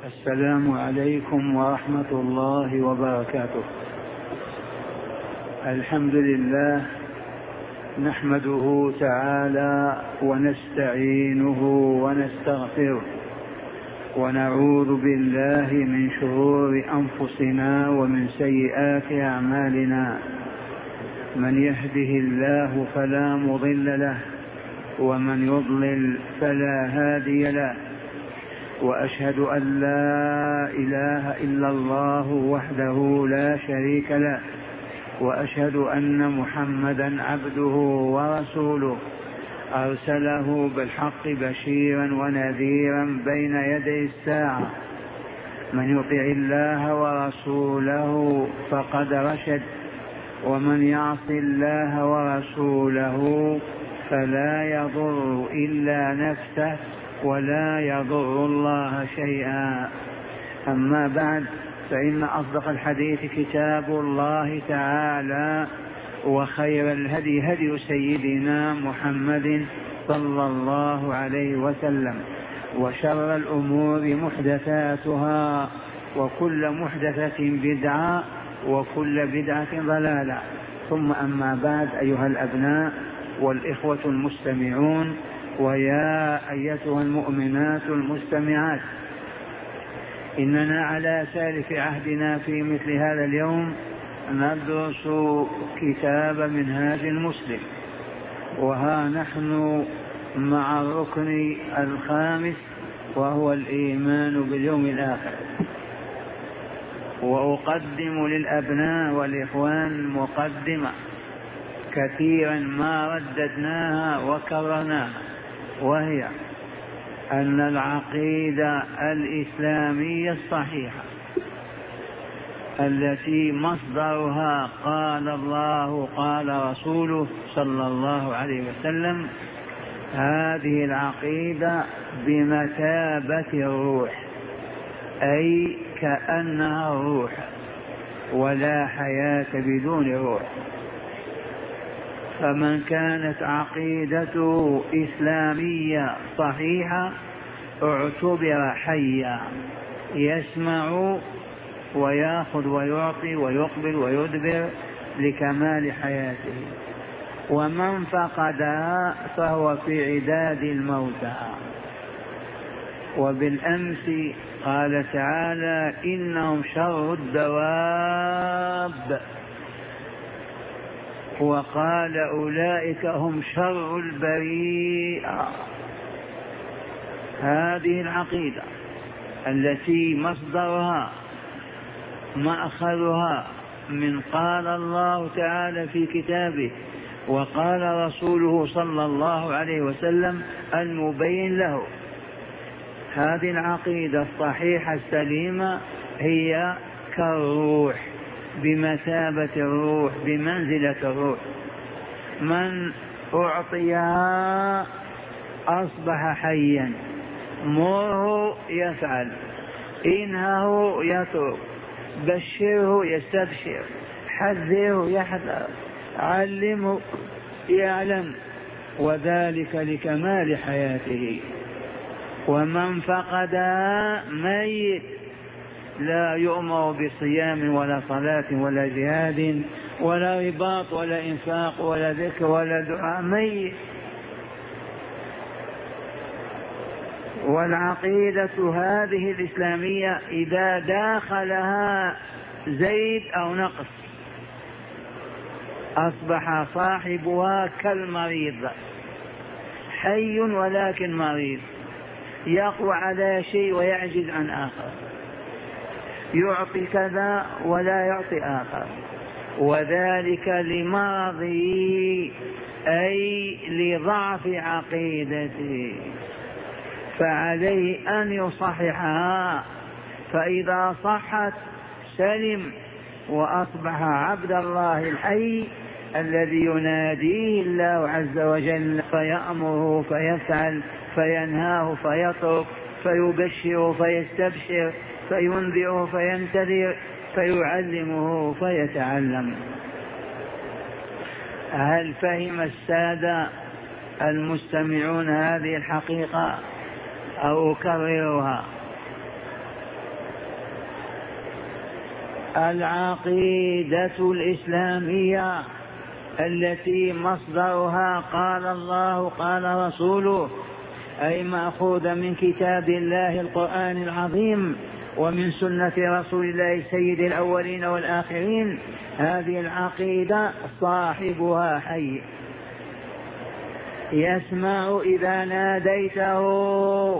السلام عليكم ورحمة الله وبركاته. الحمد لله نحمده تعالى ونستعينه ونستغفره ونعوذ بالله من شرور أنفسنا ومن سيئات أعمالنا. من يهده الله فلا مضل له ومن يضلل فلا هادي له، وأشهد أن لا إله إلا الله وحده لا شريك له، وأشهد أن محمدا عبده ورسوله أرسله بالحق بشيرا ونذيرا بين يدي الساعة. من يطع الله ورسوله فقد رشد، ومن يعص الله ورسوله فلا يضر إلا نفسه ولا يضر الله شيئا. أما بعد، فإن أصدق الحديث كتاب الله تعالى، وخير الهدي هدي سيدنا محمد صلى الله عليه وسلم، وشر الأمور محدثاتها، وكل محدثة بدعة، وكل بدعة ضلالة. ثم أما بعد، أيها الأبناء والإخوة المستمعون، ويا أيتها المؤمنات المستمعات، إننا على سالف عهدنا في مثل هذا اليوم ندرس كتاب منهاج المسلم، وها نحن مع الركن الخامس وهو الإيمان باليوم الآخر. وأقدم للأبناء والإخوان مقدمة كثيرا ما رددناها وكررناها، وهي أن العقيدة الإسلامية الصحيحة التي مصدرها قال الله قال رسوله صلى الله عليه وسلم، هذه العقيدة بمثابة الروح، أي كأنها الروح، ولا حياة بدون روح. فمن كانت عقيدته إسلامية صحيحة اعتبر حيا، يسمع ويأخذ ويعطي ويقبل ويدبر لكمال حياته. ومن فقدها فهو في عداد الموتى. وبالأمس قال تعالى: إنهم شر الدواب، وقال أولئك هم شر البريئة. هذه العقيدة التي مصدرها مأخذها من قال الله تعالى في كتابه، وقال رسوله صلى الله عليه وسلم المبين له، هذه العقيدة الصحيحة السليمة هي كالروح، بمثابة الروح، بمنزلة الروح. من أعطيها أصبح حيا، مره يفعل، إنهه يترك، بشره يستبشر، حذره يحذر، علمه يعلم، وذلك لكمال حياته. ومن فقدها ميت، لا يؤمر بصيام ولا صلاة ولا جهاد ولا رباط ولا إنفاق ولا ذكر ولا دعاء، ميت. والعقيدة هذه الإسلامية إذا داخلها زيد أو نقص أصبح صاحبها كالمريض، حي ولكن مريض، يقوى على شيء ويعجز عن آخر، يعطي كذا ولا يعطي آخر، وذلك لمرضه، أي لضعف عقيدته. فعليه أن يصححها، فإذا صحت سلم وأصبح عبد الله الحي الذي يناديه الله عز وجل، فيأمره فيفعل، فينهاه فيترك، فيبشر فيستبشر، فينذر فينتذر، فيعلمه فيتعلم. هل فهم السادة المستمعون هذه الحقيقة أو أكررها؟ العقيدة الإسلامية التي مصدرها قال الله قال رسوله، أي مأخوذ من كتاب الله القرآن العظيم ومن سنة رسول الله سيد الأولين والآخرين. هذه العقيدة صاحبها حي، يسمع إذا ناديته،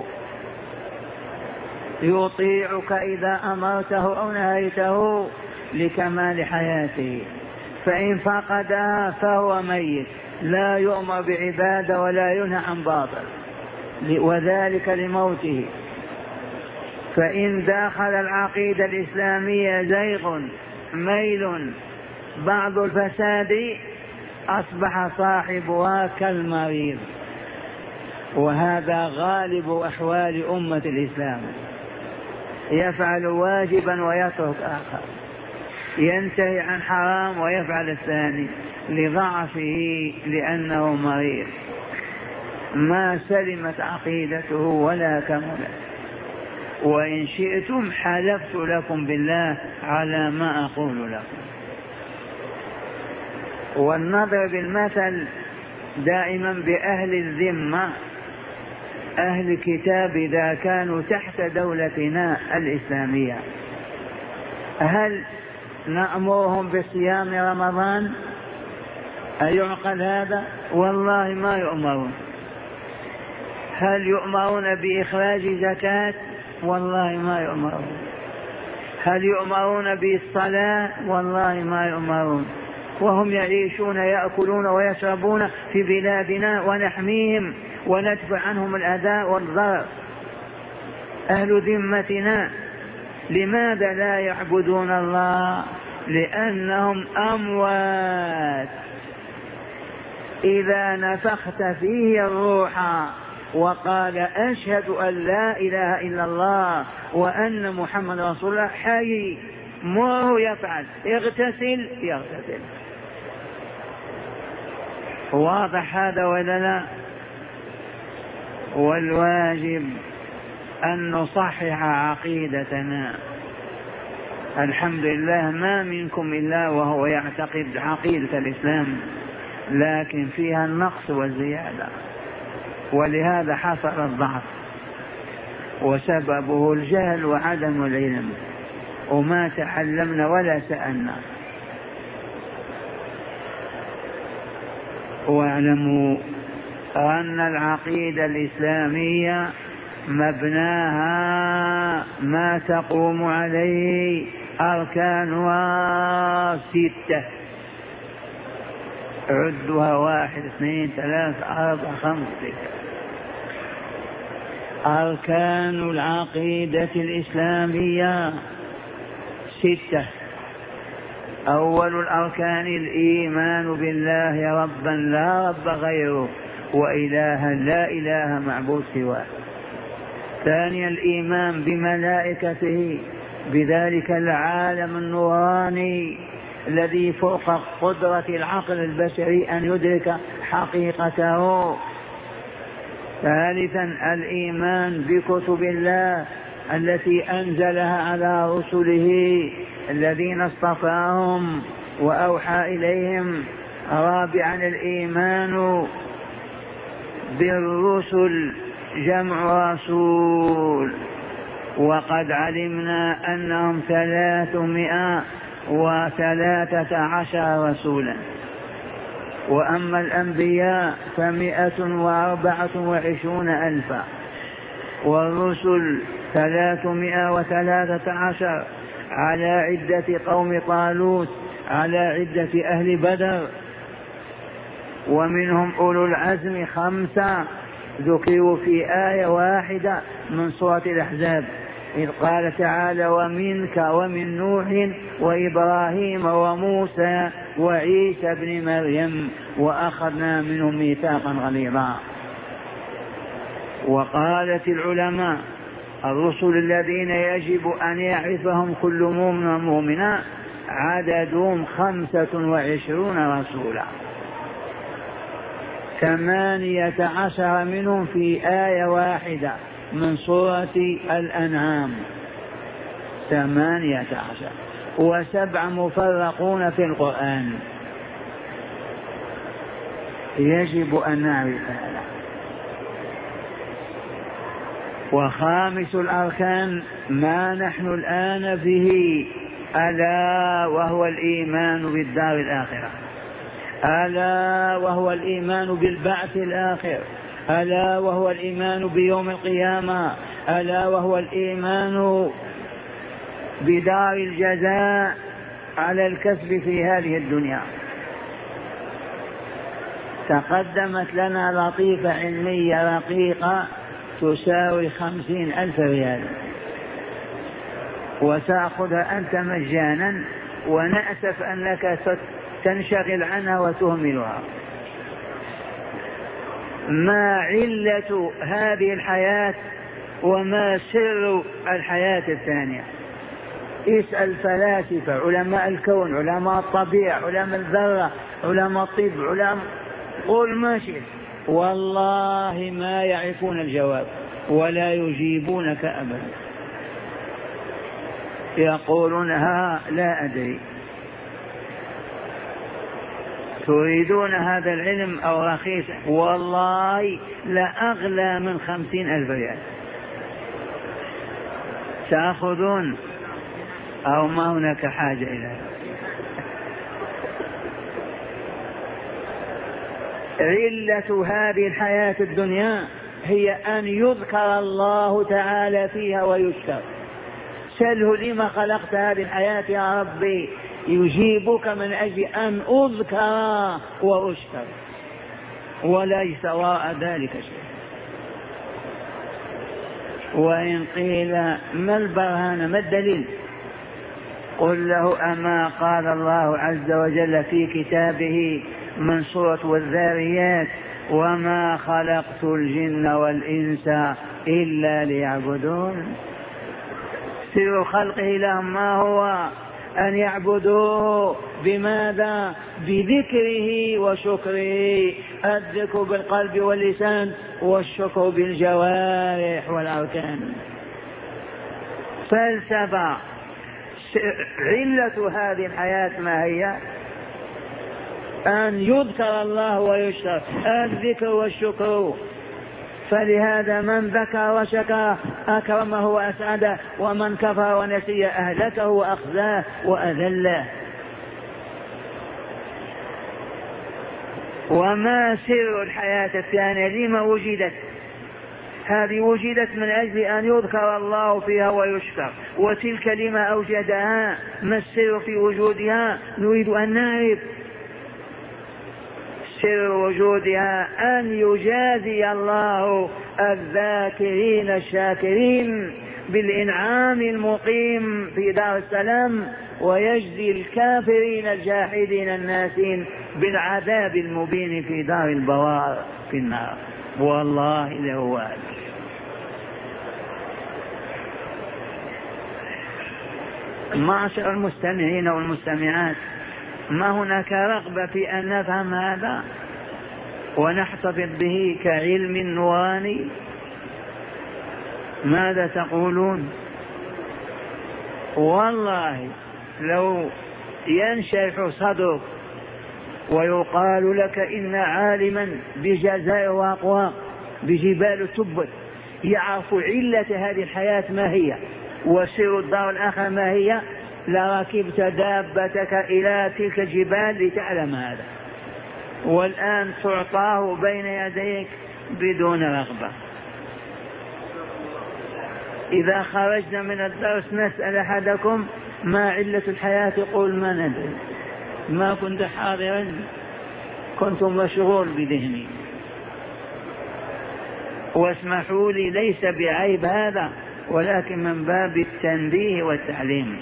يطيعك إذا أمرته أو نهيته لكمال حياته، فإن فقدها فهو ميت، لا يؤمر بعبادة ولا ينهى عن باطل، وذلك لموته. فإن داخل العقيدة الإسلامية زيغ ميل بعض الفساد أصبح صاحبها كالمريض، وهذا غالب أحوال أمة الإسلام، يفعل واجبا ويترك آخر، ينتهي عن حرام ويفعل الثاني لضعفه لأنه مريض، ما سلمت عقيدته ولا كملت. وإن شئتم حلفت لكم بالله على ما أقول لكم. والنظر بالمثل دائما بأهل الذمة، أهل الكتاب إذا كانوا تحت دولتنا الإسلامية، هل نأمرهم بصيام رمضان؟ أيعقل هذا؟ والله ما يؤمرون. هل يؤمرون بإخراج زكاة؟ والله ما يؤمرون. هل يؤمرون بالصلاة؟ والله ما يؤمرون. وهم يعيشون يأكلون ويشربون في بلادنا ونحميهم وندفع عنهم الأذى والضرر، أهل ذمتنا. لماذا لا يعبدون الله؟ لأنهم أموات. إذا نفخت فيه الروح وقال أشهد أن لا إله إلا الله وأن محمد رسول الله حي، مره يفعل، اغتسل يغتسل. واضح هذا ولا لا؟ والواجب أن نصحح عقيدتنا. الحمد لله ما منكم إلا وهو يعتقد عقيدة الإسلام، لكن فيها النقص والزيادة، ولهذا حصل الضعف، وسببه الجهل وعدم العلم، وما تعلمنا ولا سألنا. واعلموا أن العقيدة الإسلامية مبناها ما تقوم عليه أركانها 6، عدها 1 2 3 4 5 6. أركان العقيدة الإسلامية 6. أول الأركان الإيمان بالله ربا لا رب غيره وإلها لا إله معبود سواه. ثانيا الإيمان بملائكته، بذلك العالم النوراني الذي فوق قدرة العقل البشري أن يدرك حقيقته. ثالثا الإيمان بكتب الله التي أنزلها على رسله الذين اصطفاهم وأوحى إليهم. رابعا الإيمان بالرسل، جمع رسول، وقد علمنا أنهم 313 رسولا، وأما الأنبياء 124,000، والرسل 313 على عدة قوم طالوت، على عدة أهل بدر. ومنهم أولو العزم 5 ذكروا في آية واحدة من سورة الأحزاب، إذ قال تعالى ومنك ومن نوح وإبراهيم وموسى وعيسى بن مريم وأخذنا منهم ميثاقا غليظا. وقالت العلماء الرسل الذين يجب أن يعرفهم كل مؤمن ومؤمنة عددهم 25 رسولا، 18 منهم في آية واحدة من سورة الأنعام، 18. و7 مفرقون في القرآن. يجب أن نعرف هذا. وخامس الأركان ما نحن الآن به، ألا وهو الإيمان بالدار الآخرة، ألا وهو الإيمان بالبعث الآخر، ألا وهو الإيمان بيوم القيامة، ألا وهو الإيمان بدار الجزاء على الكسب في هذه الدنيا. تقدمت لنا لطيفة علمية رقيقة تساوي 50,000 ريال، وتأخذها أنت مجانا، ونأسف أنك تنشغل عنها وتهملها. ما علة هذه الحياة وما سر الحياة الثانية؟ اسأل فلاسفة، علماء الكون، علماء الطبيعة، علماء الذرة، علماء الطب، علماء، قل ما شئت، والله ما يعرفون الجواب ولا يجيبونك أبدا. يقولون ها لا أدري. تريدون هذا العلم أو رخيص؟ والله لا أغلى من 50,000 ريال. تأخذون أو ما هناك حاجة إلى هذا؟ علة هذه الحياة الدنيا هي أن يذكر الله تعالى فيها ويشكر. سله لما خلقت هذه الحياة يا ربي، يجيبك من أجل أن أذكر وأشكر، وليس وراء ذلك شيء. وإن قيل ما البرهان، ما الدليل؟ قل له أما قال الله عز وجل في كتابه من سورة والذاريات وما خلقت الجن والإنس إلا ليعبدون. سر خلقه لهم ما هو؟ أن يعبدوه. بماذا؟ بذكره وشكره. الذكر بالقلب واللسان، والشكر بالجوارح والأركان. فلسفة. علة هذه الحياة ما هي؟ أن يذكر الله ويشكر، الذكر والشكر. فلهذا من ذكر وشكر أكرمه وأسعده، ومن كفر ونسي أهلكه وأخزاه وأذله. وما سر الحياة الثانية؟ لما وجدت؟ هذه وجدت من أجل أن يذكر الله فيها ويشكر، وتلك لما أوجدها. ما السر في وجودها؟ نريد أن نعرف. سر وجودها أن يجازي الله الذاكرين الشاكرين بالإنعام المقيم في دار السلام، ويجزي الكافرين الجاحدين الناسين بالعذاب المبين في دار البوار في النار. والله له هذا. معشر المستمعين والمستمعات، ما هناك رغبة في أن نفهم هذا ونحتفظ به كعلم نوراني؟ ماذا تقولون؟ والله لو ينشرح صدرك ويقال لك إن عالما بجزائر وأقوام بجبال التبت يعرف علة هذه الحياة ما هي وسر الدار الآخرة ما هي، لركبت دابتك إلى تلك الجبال لتعلم هذا، والآن تعطاه بين يديك بدون رغبة. إذا خرجنا من الدرس نسأل أحدكم ما علة الحياة، يقول ما ندري، ما كنت حاضرا، كنت مشغول بذهني. واسمحوا لي ليس بعيب هذا، ولكن من باب التنبيه والتعليم.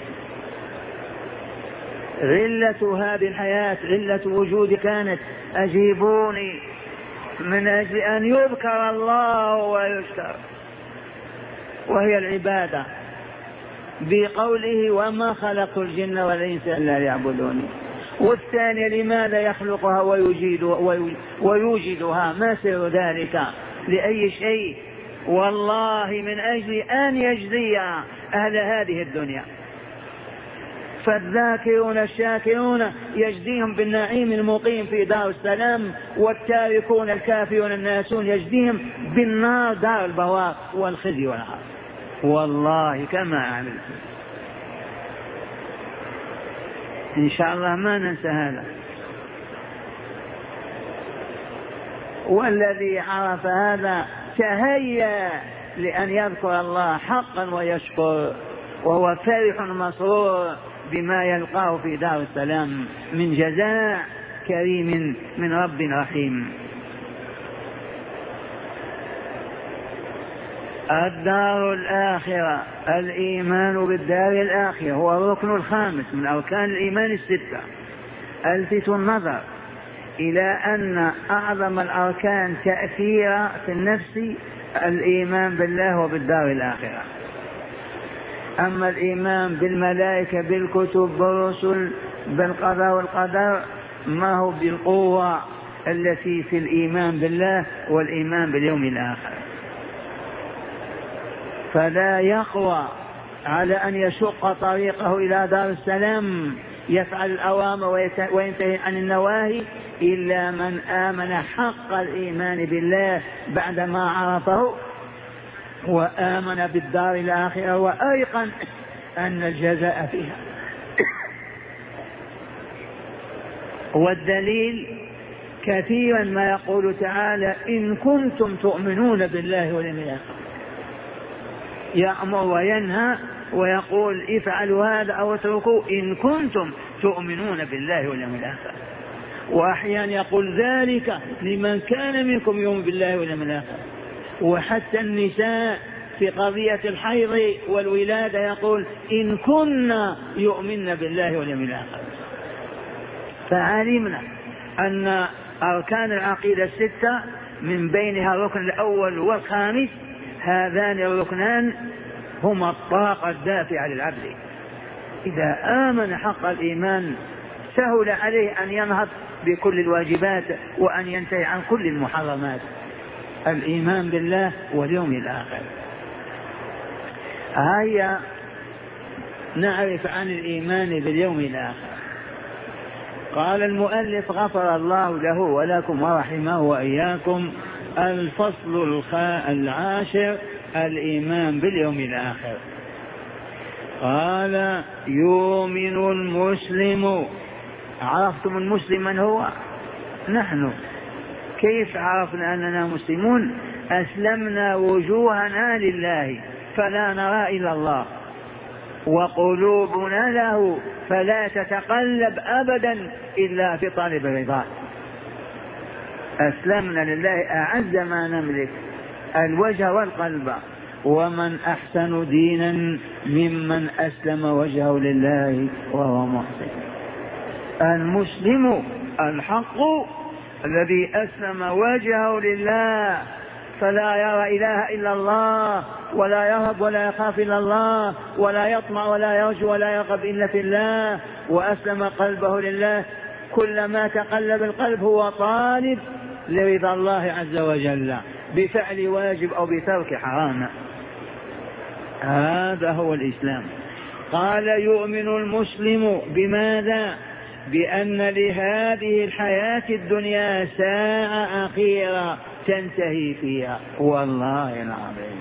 علة هذه الحياة، علة وجود كانت، أجيبوني، من أجل أن يذكر الله ويشكر، وهي العبادة بقوله وما خلقت الجن والإنس إلا ليعبدوني. والثانية لماذا يخلقها ويوجدها؟ ما سر ذلك؟ لأي شيء؟ والله من أجل أن يجزي أهل هذه الدنيا. فالذاكرون الشاكرون يجزيهم بالنعيم المقيم في دار السلام، والتاركون الكافرون الناسون يجزيهم بالنار دار البوار والخزي والعار. والله كما عملت إن شاء الله ما ننسى هذا. والذي عرف هذا تهيأ لأن يذكر الله حقا ويشكر، وهو فرح مسرور بما يلقاه في دار السلام من جزاء كريم من رب رحيم. الدار الآخرة، الإيمان بالدار الآخرة هو الركن الخامس من أركان الإيمان الستة. ألفت النظر إلى أن أعظم الأركان تأثيرا في النفس الإيمان بالله وبالدار الآخرة. أما الإيمان بالملائكة بالكتب بالرسل بالقضاء والقدر ما هو بالقوة التي في الإيمان بالله والإيمان باليوم الآخر، فلا يقوى على أن يشق طريقه إلى دار السلام يفعل الأوامر وينتهي عن النواهي إلا من آمن حق الإيمان بالله بعدما عرفه وآمن بالدار الآخرة وأيقن أن الجزاء فيها. والدليل كثيرا ما يقول تعالى إن كنتم تؤمنون بالله واليوم الآخر، يأمر وينهى ويقول افعلوا هذا أو اتركوا إن كنتم تؤمنون بالله واليوم الآخر. وأحيانا يقول ذلك لمن كان منكم يؤمن بالله واليوم الآخر. وحتى النساء في قضية الحيض والولادة يقول إن كنا يؤمن بالله واليوم الآخر. فعلمنا أن أركان العقيدة الستة من بينها الركن الأول والخامس، هذان الركنان هما الطاقة الدافعة للعبد. إذا آمن حق الإيمان سهل عليه أن ينهض بكل الواجبات وأن ينتهي عن كل المحرمات. الإيمان بالله واليوم الآخر. هيا نعرف عن الإيمان باليوم الآخر. قال المؤلف غفر الله له ولكم ورحمه وإياكم: الفصل العاشر الإيمان باليوم الآخر. قال: يؤمن المسلم. عرفتم المسلم من هو؟ نحن. كيف عرفنا أننا مسلمون؟ أسلمنا وجوهنا لله فلا نرى إلا الله، وقلوبنا له فلا تتقلب أبدا إلا في طالب الرضا. أسلمنا لله أعز ما نملك، الوجه والقلب. ومن أحسن دينا ممن أسلم وجهه لله وهو محسن. المسلم الحق الذي أسلم وجهه لله فلا يرى إله إلا الله، ولا يهب ولا يخاف إلا الله، ولا يطمع ولا يرجو ولا يرغب إلا في الله، وأسلم قلبه لله. كلما تقلب القلب هو طالب لرضا الله عز وجل بفعل واجب أو بترك حرام. هذا هو الإسلام. قال: يؤمن المسلم بماذا؟ بأن لهذه الحياة الدنيا ساعة أخيرة تنتهي فيها. والله العظيم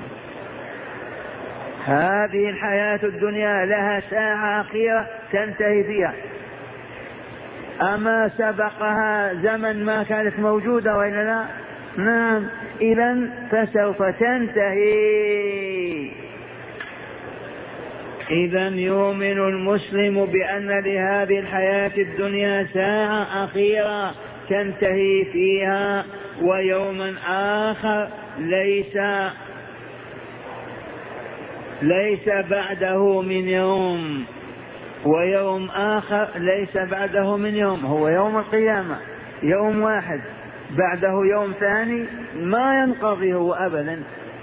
هذه الحياة الدنيا لها ساعة أخيرة تنتهي فيها. أما سبقها زمن ما كانت موجودة وإلا لا؟ نعم. إذن فسوف تنتهي. إذن يؤمن المسلم بأن لهذه الحياة الدنيا ساعة أخيرة تنتهي فيها، ويوما آخر ليس بعده من يوم، ويوم آخر ليس بعده من يوم. هو يوم القيامة يوم واحد، بعده يوم ثاني ما ينقضي هو أبدا.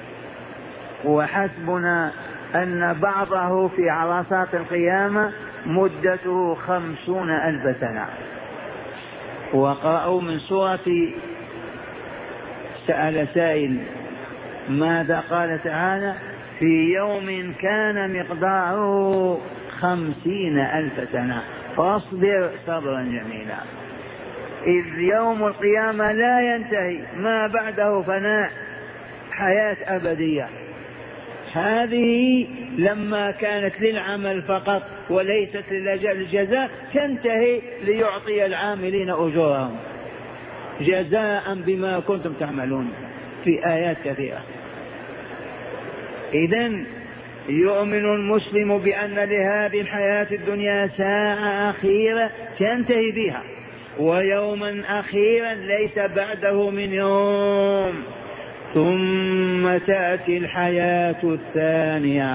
وحسبنا أن بعضه في عرصات القيامة مدته 50,000 سنة. وقرأوا من سورة سأل سائل ماذا قال تعالى: في يوم كان مقداره 50,000 سنة، فاصبر صبرا جميلا. إذ يوم القيامة لا ينتهي، ما بعده فناء، حياة أبدية. هذه لما كانت للعمل فقط وليست للجزاء تنتهي ليعطي العاملين أجورهم جزاء بما كنتم تعملون في آيات كثيرة. إذن يؤمن المسلم بأن لهذه الحياة الدنيا ساعة أخيرة تنتهي بها، ويوما أخيرا ليس بعده من يوم، ثم تأتي الحياة الثانية.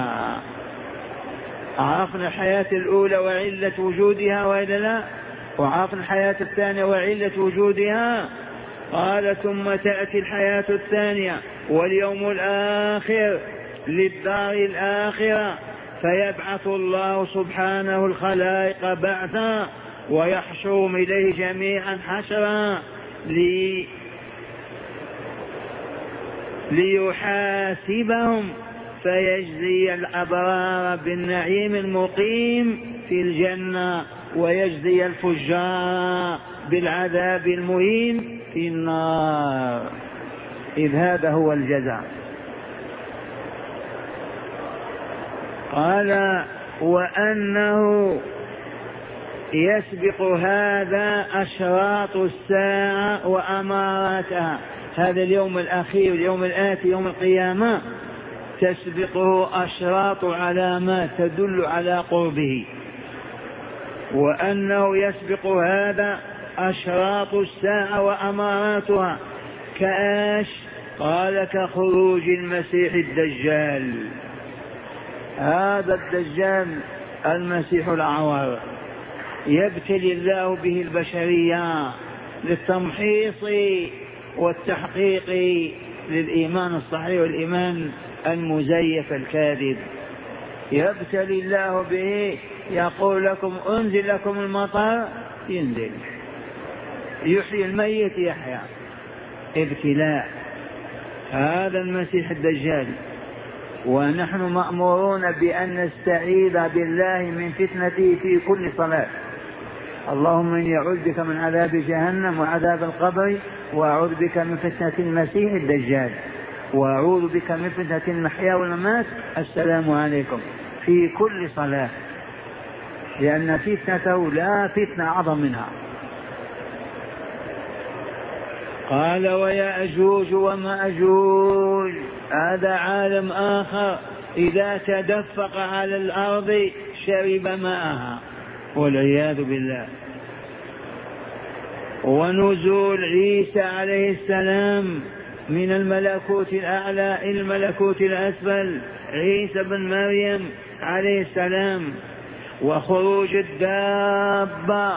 عرفنا الحياة الأولى وعلة وجودها وإلا لا؟ وعرفنا الحياة الثانية وعلة وجودها. قال ثم تأتي الحياة الثانية واليوم الآخر للدار الآخرة، فيبعث الله سبحانه الخلائق بعثا ويحشرهم إليه جميعا حشرا ليحاسبهم، فيجزي الأبرار بالنعيم المقيم في الجنة ويجزي الفجار بالعذاب المهين في النار. إذ هذا هو الجزاء. قال وأنه يسبق هذا أشراط الساعة وأماراتها. هذا اليوم الأخير، اليوم الآتي، يوم القيامة، تسبقه أشراط علامات تدل على قربه. وأنه يسبق هذا أشراط الساعة وأماراتها كآش. قال كخروج المسيح الدجال. هذا الدجال المسيح الأعور يبتلي الله به البشرية للتمحيص والتحقيق للإيمان الصحيح والإيمان المزيف الكاذب. يبتلي الله به، يقول لكم أنزل لكم المطر، ينزل، يحيي الميت يحيى. ابتلاء. هذا المسيح الدجال. ونحن مأمورون بأن نستعيذ بالله من فتنته في كل صلاة. اللهم إني أعوذ بك من عذاب جهنم وعذاب القبر، وأعوذ بك من فتنة المسيح الدجال، وأعوذ بك من فتنة المحيا والممات، السلام عليكم، في كل صلاة، لأن فتنته لا فتنة أعظم منها. قال ويأجوج ومأجوج، هذا عالم آخر إذا تدفق على الأرض شرب ماءها والعياذ بالله. ونزول عيسى عليه السلام من الملكوت الأعلى إلى الملكوت الأسفل، عيسى بن مريم عليه السلام. وخروج الدابة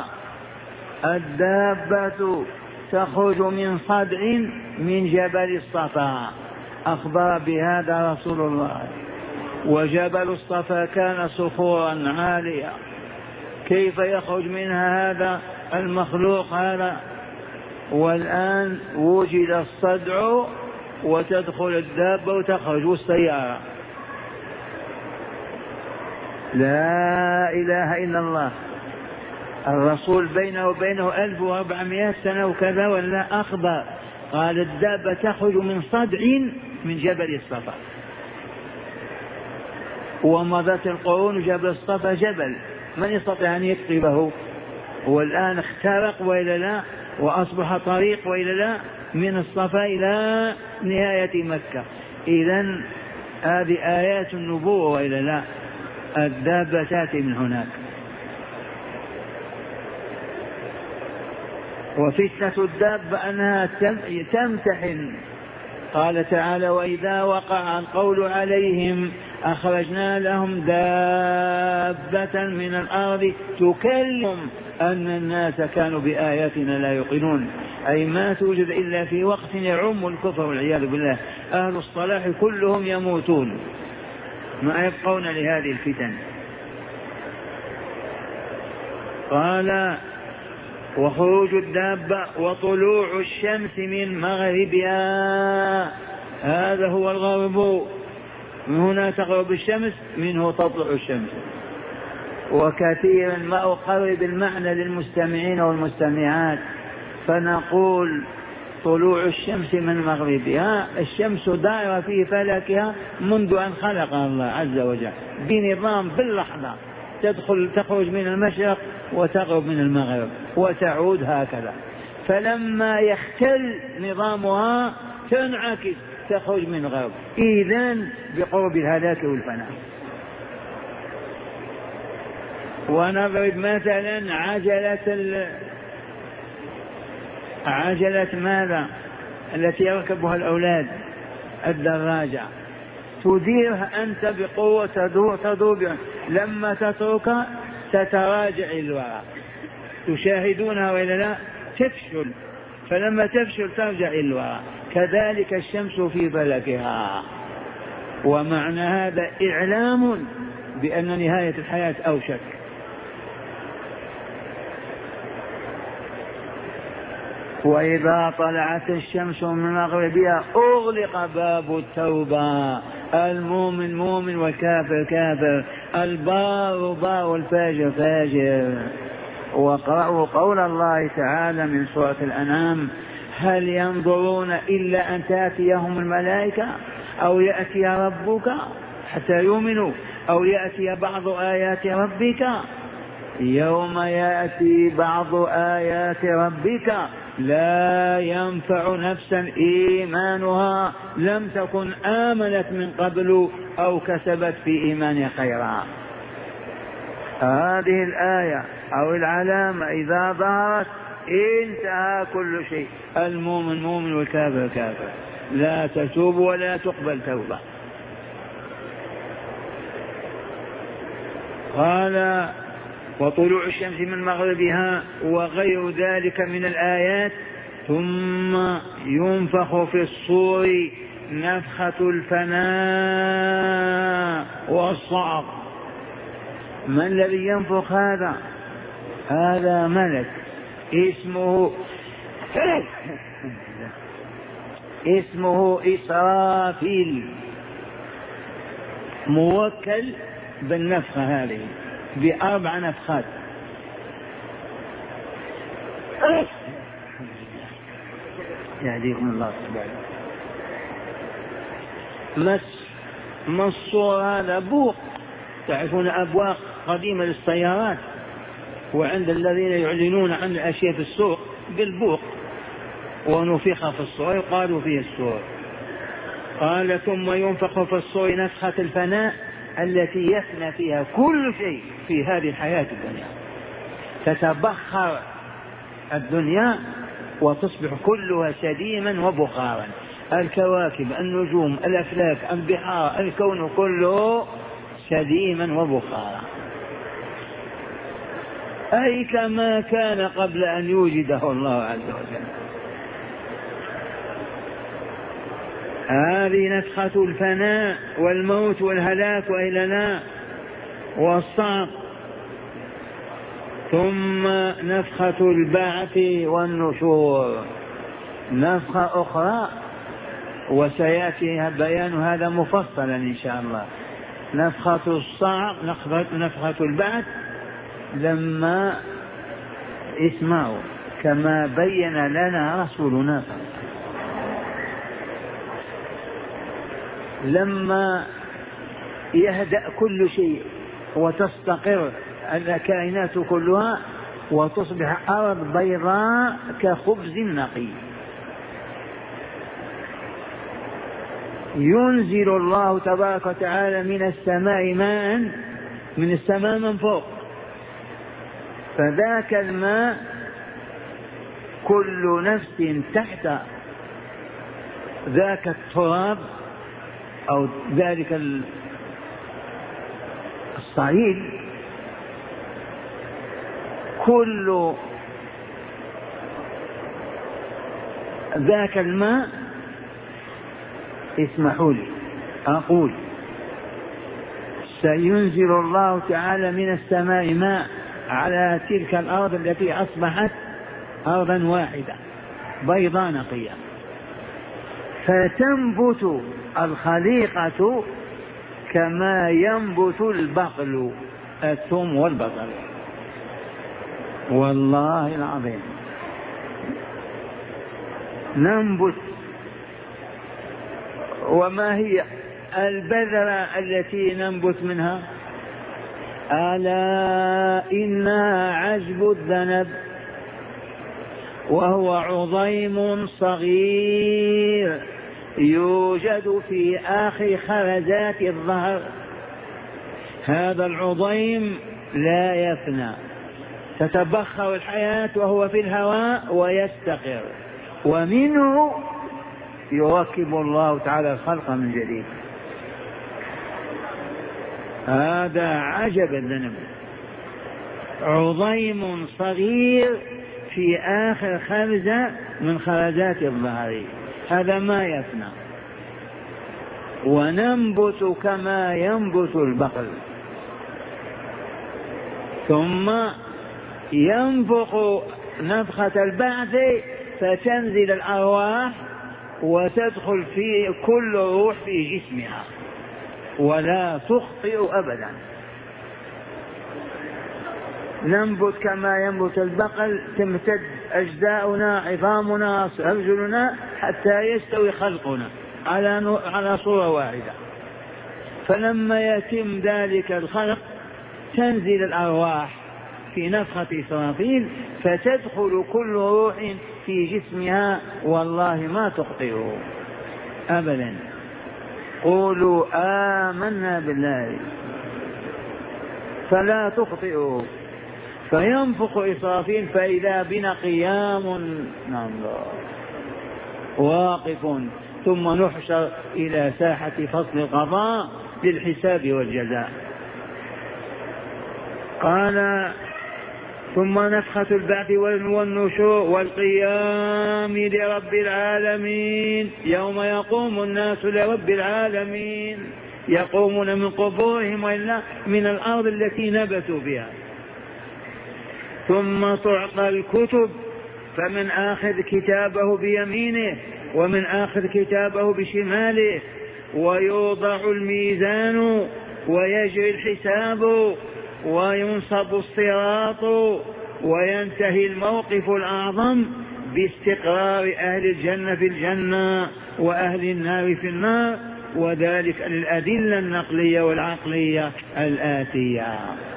تخرج من صدع من جبل الصفا، أخبر بهذا رسول الله. وجبل الصفا كان صخورا عالية، كيف يخرج منها هذا المخلوق هذا؟ والآن وجد الصدع وتدخل الدابة وتخرج والسيارة. لا إله إلا الله. الرسول بينه وبينه 1400 سنة وكذا، ولا أخبر قال الدابة تخرج من صدع من جبل الصفا. ومضت القرون، جبل الصفا جبل من يستطيع أن يكتبه، والآن اخترق وإلا لا، وأصبح طريق وإلا لا من الصفا إلى نهاية مكة. إذن هذه آيات النبوة وإلا لا، الدابة تأتي من هناك. وفتنة الدابة أنها تمتحن. قال تعالى وإذا وقع القول عليهم أخرجنا لهم دابة من الأرض تكلم أن الناس كانوا بآياتنا لا يوقنون، أي ما توجد إلا في وقت يعم الكفر والعياذ بالله. أهل الصلاح كلهم يموتون، ما يبقون لهذه الفتن. قال وخروج الدابة وطلوع الشمس من مغربها، هذا هو الغرب، من هنا تغرب الشمس، منه تطلع الشمس. وكثيرا ما أقرب المعنى للمستمعين والمستمعات، فنقول طلوع الشمس من مغربها، الشمس دائرة في فلكها منذ أن خلقها الله عز وجل بنظام باللحظة، تخرج من المشرق وتغرب من المغرب وتعود هكذا، فلما يختل نظامها تنعكس تخرج من الغرب، إذن بقرب الهلاك والفناء. ونضرب مثلا عجلة ماذا التي يركبها الأولاد، الدراجة، تديرها أنت بقوة، تدور لما تتركها تتراجع الوراء، تشاهدونها وإلا لا؟ تفشل، فلما تفشل ترجع الوراء. كذلك الشمس في فلكها. ومعنى هذا إعلام بأن نهاية الحياة أوشك. وإذا طلعت الشمس من مغربها أغلق باب التوبة، المؤمن مؤمن والكافر كافر، البار بار والفاجر فاجر. وقرأوا قول الله تعالى من سورة الأنعام: هل ينظرون إلا أن تأتيهم الملائكة أو يأتي ربك حتى يؤمنوا أو يأتي بعض آيات ربك. يوم يأتي بعض آيات ربك لا ينفع نفسا إيمانها لم تكن آمنت من قبل أو كسبت في إيمانها خيرا. هذه الآية أو العلامة إذا ظهرت انتهى كل شيء، المؤمن مؤمن والكافر كافر، لا تتوب ولا تقبل توبة. قال: وطلوع الشمس من مغربها وغير ذلك من الآيات. ثم ينفخ في الصور نفخة الفناء والصعق. من الذي ينفخ هذا؟ هذا ملك اسمه إسرافيل، موكل بالنفخة هذه ب4 نفخات. يهديكم الله سبحانه. الصور هذا بوق، تعرفون أبواق قديمة للسيارات، وعند الذين يعلنون عن الأشياء في السوق بالبوق، ونفخ في الصور يقال فيه الصور. قال: ثم ينفخ في الصور نفخة الفناء التي يفنى فيها كل شيء في هذه الحياة الدنيا، تتبخر الدنيا وتصبح كلها سديما وبخارا، الكواكب، النجوم، الأفلاك، البحار، الكون كله سديما وبخارا، أي كما كان قبل أن يوجده الله عز وجل. هذه نفخة الفناء والموت والهلاك وإلى لا والصعق. ثم نفخة البعث والنشور، نفخة أخرى وسيأتي بيان هذا مفصلا إن شاء الله. نفخة الصعق، نفخة البعث، لما اسمعوا كما بين لنا رسولنا لما يهدأ كل شيء وتستقر الكائنات كلها وتصبح أرض بيضاء كخبز نقي، ينزل الله تبارك وتعالى من السماء ماء، من السماء من فوق، فذاك الماء كل نفس تحت ذاك التراب أو ذلك الصعيد، كل ذاك الماء، اسمحوا لي أقول، سينزل الله تعالى من السماء ماء على تلك الأرض التي أصبحت أرضا واحدة بيضاء نقية، فتنبت الخليقة كما ينبت البقل، الثوم والبصل، والله العظيم. ننبت. وما هي البذرة التي ننبت منها؟ ألا إنها عجب الذنب، وهو عظيم صغير يوجد في آخر خرزات الظهر. هذا العظيم لا يفنى، تتبخر الحياة وهو في الهواء ويستقر، ومنه يركب الله تعالى الخلق من جديد. هذا عجب الذنب، عظيم صغير في آخر خرزة من خرزات الظهر، هذا ما يفنى. وننبت كما ينبت البقل، ثم ينفخ نفخة البعث فتنزل الأرواح وتدخل في كل روح في جسمها ولا تخطئ أبدا. ننبت كما ينبت البقل، تمتد أجزاؤنا عظامنا أرجلنا حتى يستوي خلقنا على صورة واحدة. فلما يتم ذلك الخلق تنزل الأرواح في نفخة إسرافيل فتدخل كل روح في جسمها والله ما تخطئه أبدا. قولوا آمنا بالله فلا تخطئه. فينفخ إسرافيل فإذا بنا قيام واقف، ثم نحشر إلى ساحة فصل القضاء للحساب والجزاء. قال ثم نفخة البعث والنشور والقيام لرب العالمين، يوم يقوم الناس لرب العالمين، يقومون من قبورهم وإلا من الأرض التي نبتوا بها. ثم تعطى الكتب، فمن آخذ كتابه بيمينه ومن آخذ كتابه بشماله، ويوضع الميزان ويجري الحساب وينصب الصراط، وينتهي الموقف الأعظم باستقرار أهل الجنة في الجنة وأهل النار في النار، وذلك للأدلة النقلية والعقلية الآتية.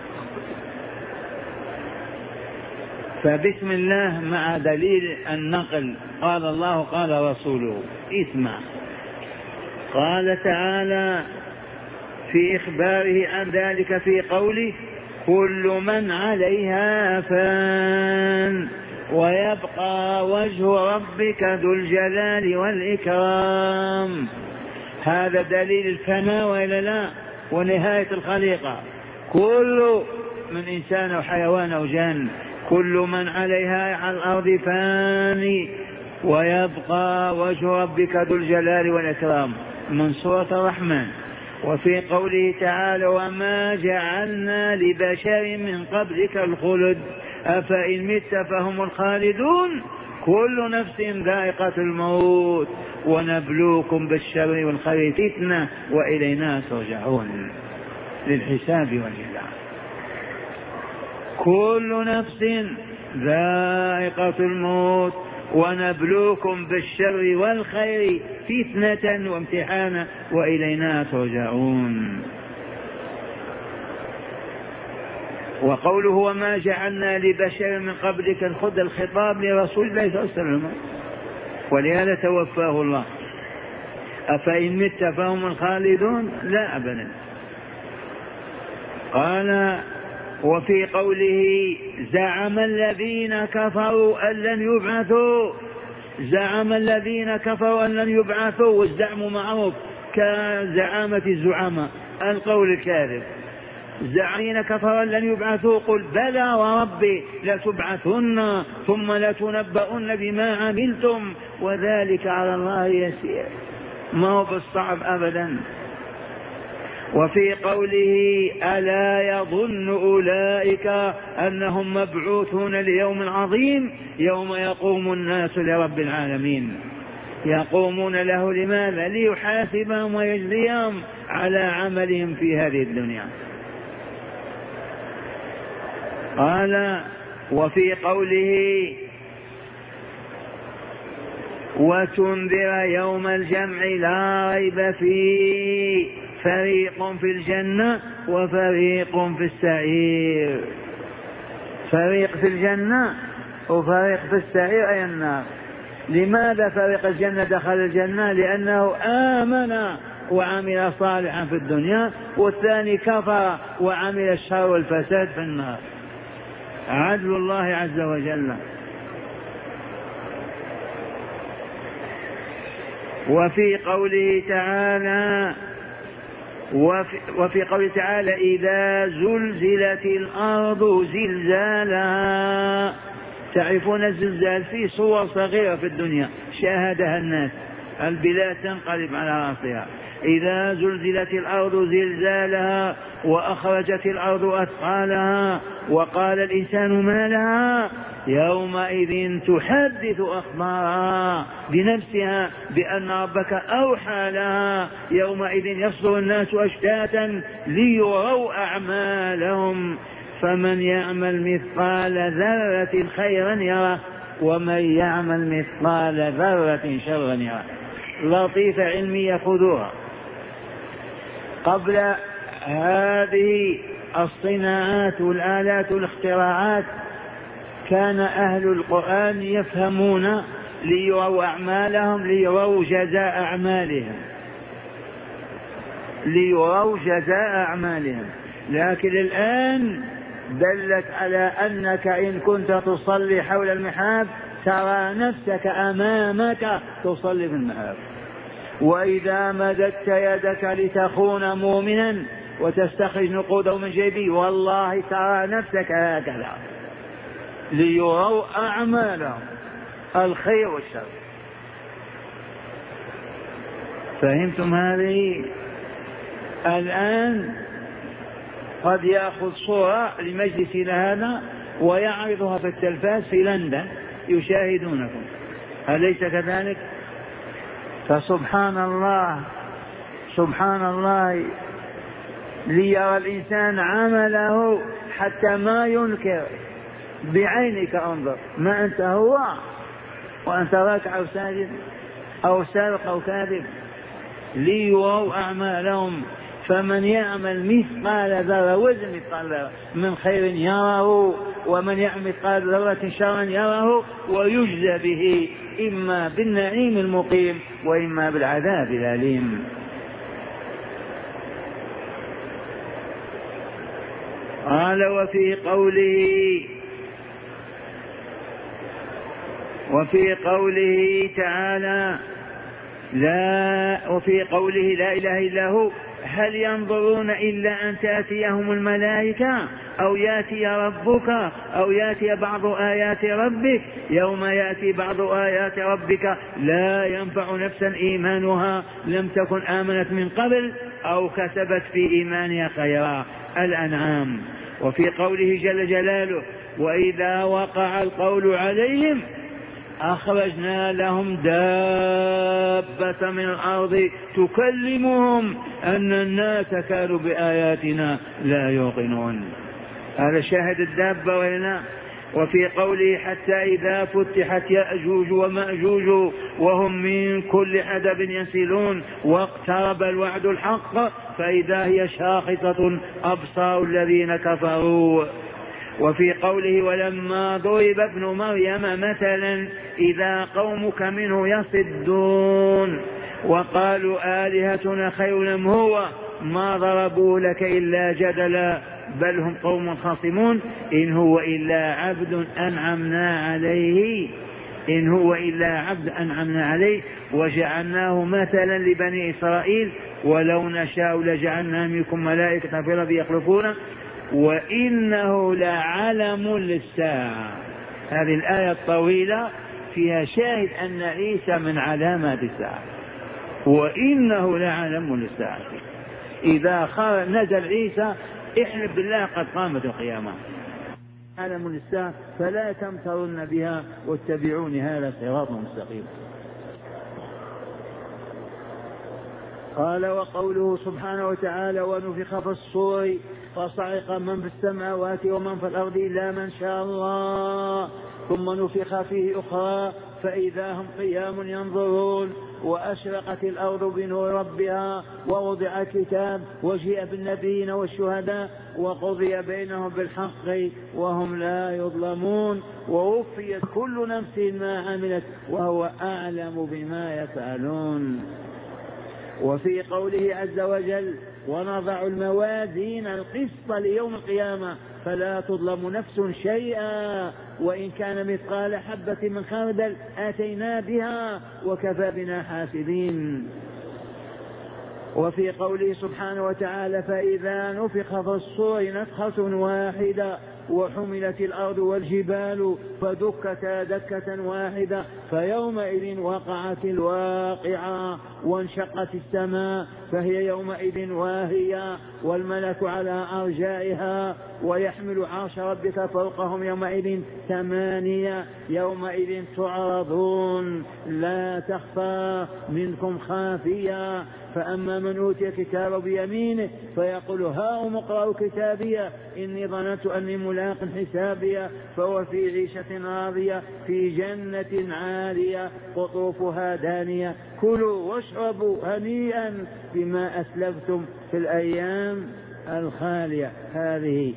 فبسم الله مع دليل النقل، قال الله قال رسوله. اسمع، قال تعالى في إخباره عن ذلك في قوله كل من عليها فان ويبقى وجه ربك ذو الجلال والإكرام. هذا دليل الفناء وإلا لا، ونهاية الخليقة. كل من إنسان وحيوان أو جان، كل من عليها على الأرض فاني ويبقى وجه ربك ذو الجلال والإكرام، من سورة الرحمن. وفي قوله تعالى وما جعلنا لبشر من قبلك الخلد أفإن مت فهم الخالدون كل نفس ذائقة الموت ونبلوكم بالشر والخير فتنة وإلينا ترجعون، للحساب والجزاء. كل نفس ذائقة الموت ونبلوكم بالشر والخير فتنة وامتحانا وإلينا ترجعون. وقوله وما جعلنا لبشر من قبلك الخلد، الخطاب لرسول الله صلى الله عليه وسلم، ولهذا توفاه الله. أفإن مت فهم الخالدون؟ لا أبدا. قال وفي قوله زعم الذين كفروا أن لن يبعثوا، زعم الذين كفروا أن لن يبعثوا، والزعم معروف كزعامة الزعماء، القول الكاذب. الذين كفروا أن لن يبعثوا قل بلى وربي لتبعثن ثم لتنبؤن بما عملتم وذلك على الله يسير، ما هو بالصعب أبدا. وفي قوله ألا يظن أولئك أنهم مبعوثون ليوم عظيم يوم يقوم الناس لرب العالمين. يقومون له لماذا؟ ليحاسبهم ويجزيهم على عملهم في هذه الدنيا. قال وفي قوله وتنذر يوم الجمع لا ريب فيه فريق في الجنة وفريق في السعير. فريق في الجنة وفريق في السعير أي النار. لماذا فريق الجنة دخل الجنة؟ لأنه آمن وعمل صالحا في الدنيا، والثاني كفر وعمل الشر والفساد في النار. عدل الله عز وجل. وفي قوله تعالى إذا زلزلت الأرض زلزالها. تعرفون الزلزال فيه صور صغيرة في الدنيا شاهدها الناس، البلاد تنقلب على رأسها. إذا زلزلت الأرض زلزالها وأخرجت الأرض أثقالها وقال الإنسان ما لها يومئذ تحدث أخبارها بنفسها بأن ربك أوحى لها يومئذ يصدر الناس أشتاتا ليروا أعمالهم فمن يعمل مثقال ذرة خيرا يره ومن يعمل مثقال ذرة شرا يره. لطيفة علمية خذوها. قبل هذه الصناعات والآلات والاختراعات كان أهل القرآن يفهمون ليروا أعمالهم، ليروا جزاء أعمالهم، ليروا جزاء أعمالهم. لكن الآن دلت على أنك إن كنت تصلي حول المحراب ترى نفسك أمامك تصلي في المحراب، وإذا مددت يدك لتخون مؤمنا وتستخرج نقوده من جيبه والله ترى نفسك هكذا، ليروا أعمالهم الخير والشر. فهمتم هذه؟ الآن قد يأخذ صورة لمجلسنا هذا ويعرضها في التلفاز في لندن يشاهدونكم، أليس كذلك؟ فسبحان الله سبحان الله ليرى الإنسان عمله حتى ما ينكر، بعينك انظر ما أنت هو وأنت راكع أو ساجد أو سارق أو كاذب. ليروا أعمالهم فمن يعمل مثقال ذرة وزن مثقال ذرة من خير يره ومن يعمل مثقال ذرة شرا يره ويجزى به إما بالنعيم المقيم وإما بالعذاب الأليم. قال وفي قوله تعالى وفي قوله لا إله إلا هو هل ينظرون إلا أن تأتيهم الملائكة أو يأتي ربك أو يأتي بعض آيات ربك يوم يأتي بعض آيات ربك لا ينفع نفسا إيمانها لم تكن آمنت من قبل أو كسبت في إيمانها خيرا. الأنعام. وفي قوله جل جلاله وإذا وقع القول عليهم أخرجنا لهم دابة من الأرض تكلمهم أن الناس كانوا بآياتنا لا يوقنون. هذا شاهد الدابة وهنا. وفي قوله حتى إذا فتحت يأجوج ومأجوج وهم من كل حدب ينسلون واقترب الوعد الحق فإذا هي شاخصة أبصار الذين كفروا. وفي قوله ولما ضرب ابن مريم مثلا إذا قومك منه يصدون وقالوا آلهتنا خير أم هو ما ضربوا لك إلا جدلا بل هم قوم خاصمون إن هو إلا عبد أنعمنا عليه وجعلناه مثلا لبني إسرائيل ولو نشاء لجعلنا منكم ملائكة في الأرض يخلفون وإنه لعلم للساعة. هذه الآية الطويلة فيها شاهد أن عيسى من علامات الساعة، وإنه لعلم للساعة. إذا نزل عيسى احلف بالله قد قامت القيامة. علم للساعة فلا تمترن بها واتبعوني هذا صراط مستقيم. قال وقوله سبحانه وتعالى ونفخ في الصور فصعق من في السماوات ومن في الأرض إلا من شاء الله، ثم نفخ فيه أخرى فإذا هم قيام ينظرون، وأشرقت الأرض بنور ربها، ووضع الكتاب، وجيء بالنبيين والشهداء، وقضي بينهم بالحق وهم لا يظلمون، ووفيت كل نفس ما عملت وهو أعلم بما يفعلون. وفي قوله عز وجل: ونضع الموازين القسط ليوم القيامة فلا تظلم نفس شيئا وإن كان مثقال حبة من خردل آتينا بها وكفى بنا حاسبين. وفي قوله سبحانه وتعالى: فإذا نفخ في الصور نفخة واحدة وحملت الأرض والجبال فدكتا دكة واحدة فيومئذ وقعت الواقعة وانشقت السماء فهي يومئذ واهية والملك على أرجائها ويحمل عرش ربك فوقهم يومئذ 8 يومئذ تعرضون لا تخفى منكم خافية. فأما من أوتي كتابه بيمينه فيقول: هاؤم اقرءوا كتابيه إني ظننت أني ملاق حسابيه فهو في عيشة راضية في جنة عالية قطوفها دانية كلوا واشربوا هنيئا بما أسلفتم في الأيام الخالية. هذه.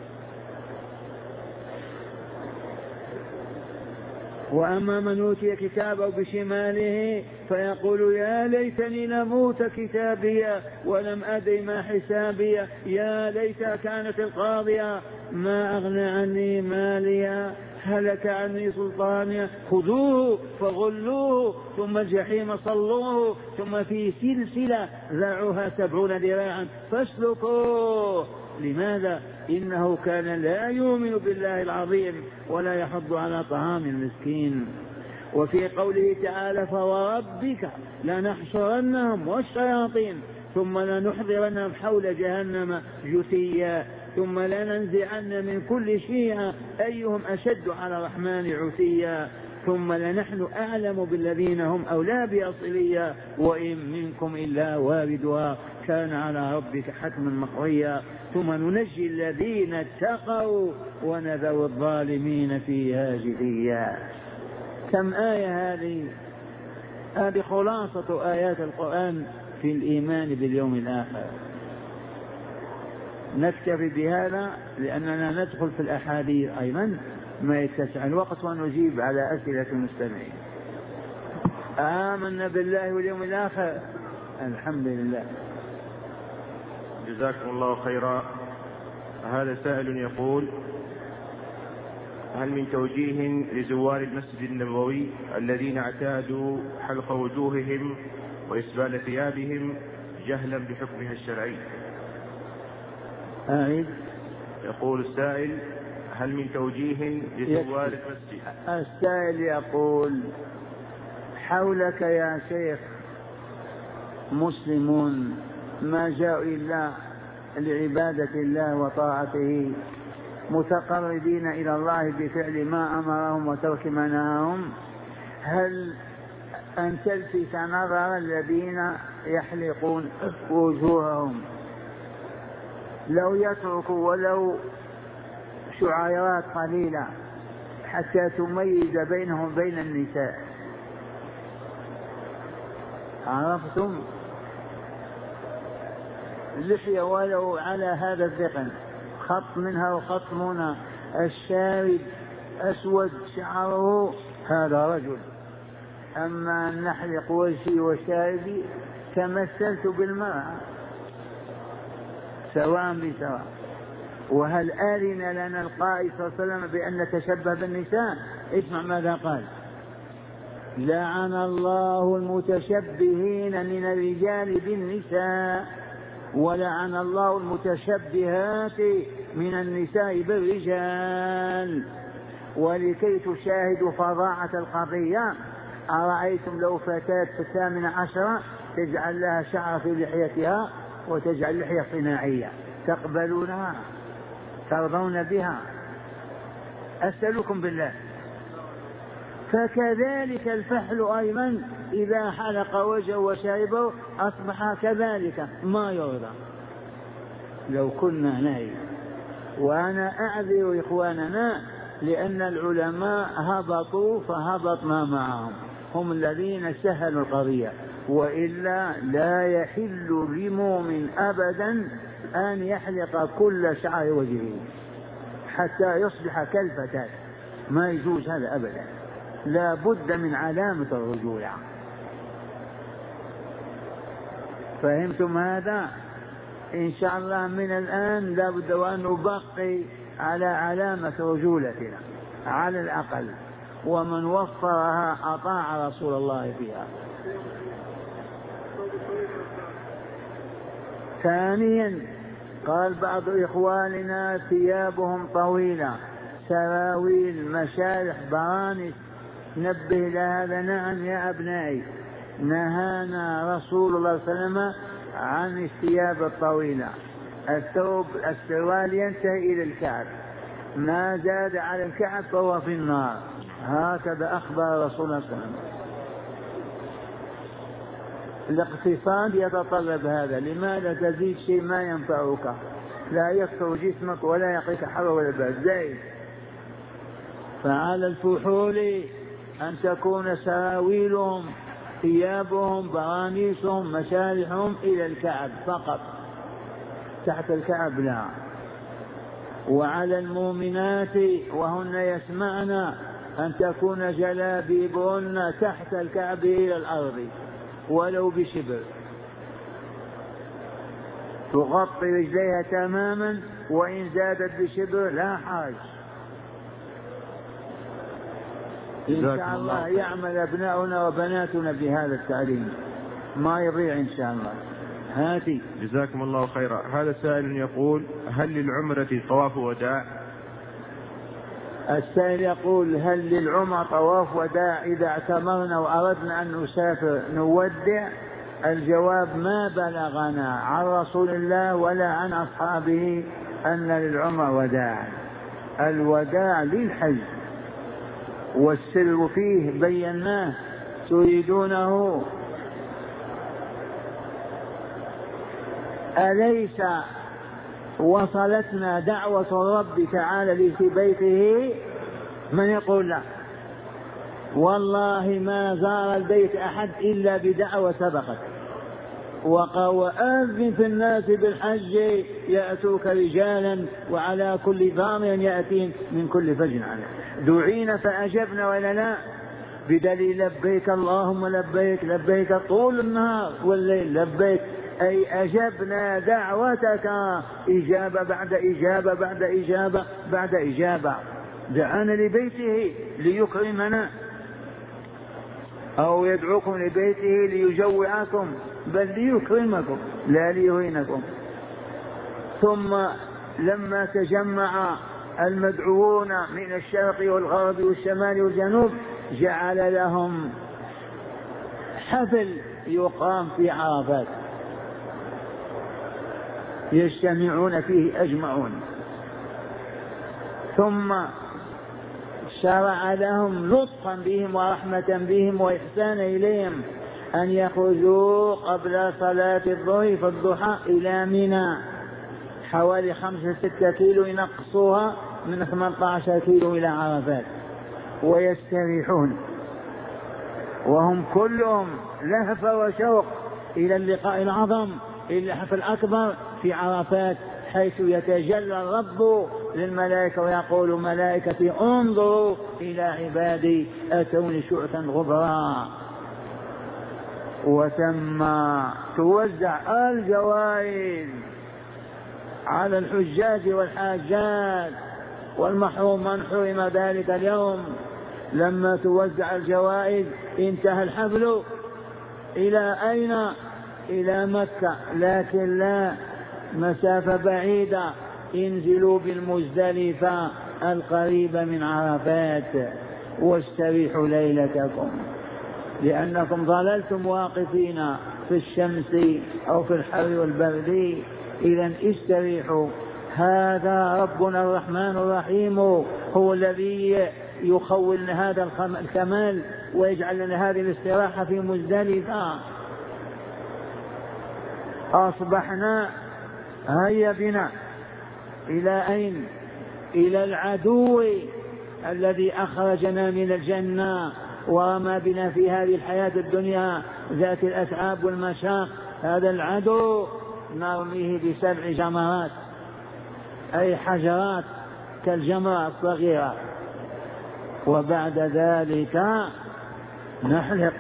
وأما من أوتي كتابه بشماله فيقول: يا ليتني لموت كتابيا ولم أدر ما حسابيا يا ليتها كانت القاضية ما أغنى عني ماليا هلك عني سلطانيا خذوه فغلوه ثم الجحيم صلوه ثم في سلسلة ذرعها 70 ذراعا فاسلكوه. لماذا؟ إنه كان لا يؤمن بالله العظيم ولا يحض على طعام المسكين. وفي قوله تعالى: فوربك لنحشرنهم والشياطين ثم لنحضرنهم حول جهنم جثيا ثم لننزعن من كل شيعة أيهم أشد على الرحمن عتيا ثم لنحن أعلم بالذين هم أولى بأصليا وإن منكم إلا واردها كان على ربك حتما مقضيا ثم ننجي الذين اتقوا ونذر الظالمين فيها جثيا. كم آية هذه خلاصة آيات القرآن في الإيمان باليوم الآخر. نكتفي بهذا لأننا ندخل في الأحاديث أيضا ما يتسع الوقت ونجيب على أسئلة المستمعين. آمنا بالله واليوم الآخر. الحمد لله. جزاكم الله خيرا. هذا سائل يقول: هل من توجيه لزوار المسجد النبوي الذين اعتادوا حلق وجوههم وإسبال ثيابهم جهلا بحكمها الشرعي؟ يقول السائل: هل من توجيه لزوار المسجد؟ السائل يقول: حولك يا شيخ مسلمون ما جاءوا إلا لعبادة الله وطاعته متقربين إلى الله بفعل ما أمرهم وترك ما نهاهم، هل أن تلفت نظر الذين يحلقون وجوههم لو يتركوا ولو شعيرات قليلة حتى تميز بينهم بين النساء؟ عرفتم؟ اللحية ولو على هذا الذقن خط منها وخط هنا، الشارب أسود شعره هذا رجل، أما أن نحلق وجهي وشاربي تمثلت بالمرأة سواء بسواء. وهل آذن لنا القائد صلى الله عليه وسلم بأن نتشبه بالنساء؟ اسمع ماذا قال: لعن الله المتشبهين من الرجال بالنساء ولعن الله المتشبهات من النساء بالرجال. ولكي تشاهدوا فظاعة القضية أرأيتم لو فتاة في 18 تجعل لها شعر في لحيتها وتجعل لحية صناعية، تقبلونها؟ ترضون بها؟ أسألكم بالله. فكذلك الفحل أيضا إذا حلق وجهه وشاربه أصبح كذلك ما يرضى. لو كنا نهي. وأنا أعذر إخواننا لأن العلماء هبطوا فهبطنا معهم، هم الذين سهلوا القضية، وإلا لا يحل لمؤمن أبدا أن يحلق كل شعر وجهه حتى يصبح كالفتاة، ما يجوز هذا أبدا، لا بد من علامة الرجولة. فهمتم هذا؟ إن شاء الله من الآن لا بد وأن نبقي على علامة رجولتنا على الأقل، ومن وفرها أطاع رسول الله فيها. ثانيا قال بعض إخواننا ثيابهم طويلة، سراويل، مشالح، برانس، نبه لهذا. نعم يا أبنائي، نهانا رسول الله صلى الله عليه وسلم عن الثياب الطويلة. الثوب السروال ينتهي إلى الكعب، ما زاد على الكعب فهو في النار، هكذا أخبر رسول الله صلى الله عليه وسلم. الاقتصاد يتطلب هذا، لماذا تزيد شيء ما ينفعك، لا يكثر جسمك ولا يقيك حر ولا برد زايد. فعلى الفحول أن تكون سراويلهم، ثيابهم، برانيسهم، مشالحهم إلى الكعب فقط، تحت الكعب لا. وعلى المؤمنات وهن يسمعن أن تكون جلابيبهن تحت الكعب إلى الأرض ولو بشبر، تغطي رجليها تماما، وإن زادت بشبر لا حرج. إن شاء الله يعمل أبناؤنا وبناتنا بهذا التعليم، ما يضيع إن شاء الله. هاتي. جزاكم الله خيرا. هذا سائل يقول: هل للعمرة طواف وداع؟ السائل يقول: هل للعمرة طواف وداع إذا اعتمرنا وأردنا أن نسافر نودع؟ الجواب: ما بلغنا عن رسول الله ولا عن أصحابه أن للعمرة وداع. الوداع للحج، والسر فيه بيناه. تريدونه؟ أليس وصلتنا دعوة الرب تعالى في بيته؟ من يقول لا؟ والله ما زار البيت أحد إلا بدعوة سبقت. وأذن في الناس بالحج يأتوك رجالا وعلى كل ضامر يأتين من كل فج عنه. دعينا فأجبنا ولا لا؟ بدليل لبيك اللهم لبيك لبيك طول النهار والليل لبيك، أي أجبنا دعوتك إجابة بعد إجابة بعد إجابة بعد إجابة. دعانا لبيته ليكرمنا، أو يدعوكم لبيته ليجوعكم، بل ليكرمكم لا ليهينكم. ثم لما تجمع المدعوون من الشرق والغرب والشمال والجنوب جعل لهم حفل يقام في عرفات يجتمعون فيه أجمعون. ثم شرع لهم لطفا بهم ورحمة بهم وإحسانا إليهم أن يخرجوا قبل صلاة الظهر في الضحى إلى منى، حوالي 5-6 كيلو، ينقصوها من 18 كيلو إلى عرفات، ويستريحون وهم كلهم لهفة وشوق إلى اللقاء العظم، إلى الحفل الأكبر في عرفات، حيث يتجلى الرب للملائكة ويقول: ملائكتي انظروا إلى عبادي أتوني شعثا غبرا. وثم توزع الجوائز على الحجاج والحاجات، والمحروم من حرم ذلك اليوم. لما توزع الجوائز انتهى الحفل إلى أين؟ إلى مكة، لكن لا، مسافة بعيدة، انزلوا بالمزدلفة القريبة من عرفات واستريحوا ليلتكم، لأنكم ظللتم واقفين في الشمس أو في الحر والبرد. إذن استريحوا. هذا ربنا الرحمن الرحيم هو الذي يخول لنا هذا الكمال ويجعل لنا هذه الاستراحة في مزدلفة. أصبحنا هيا بنا إلى أين؟ إلى العدو الذي أخرجنا من الجنة ورمى بنا في هذه الحياة الدنيا ذات الأتعاب والمشاق. هذا العدو نرميه ب7 جمرات، أي حجرات كالجمرة الصغيرة، وبعد ذلك نحلق،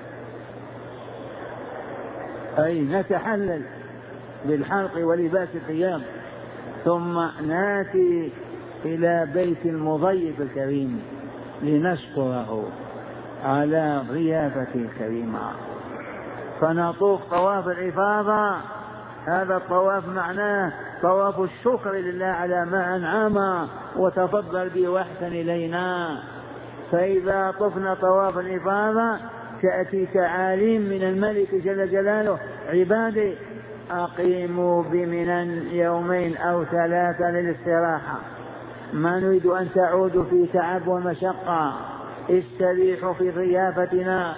أي نتحلل بالحلق ولباس الثياب، ثم ناتي إلى بيت المضيف الكريم لنشكره على ضيافته الكريمة، فنطوف طواف الإفاضة. هذا الطواف معناه طواف الشكر لله على ما أنعم وتفضل به وأحسن إلينا. فإذا طفنا طواف الإفاضة تأتي تعاليم من الملك جل جلاله: عبادي أقيموا بمنى 2 أو 3 للاستراحة، ما نريد أن تعودوا في تعب ومشقة، استريحوا في ضيافتنا،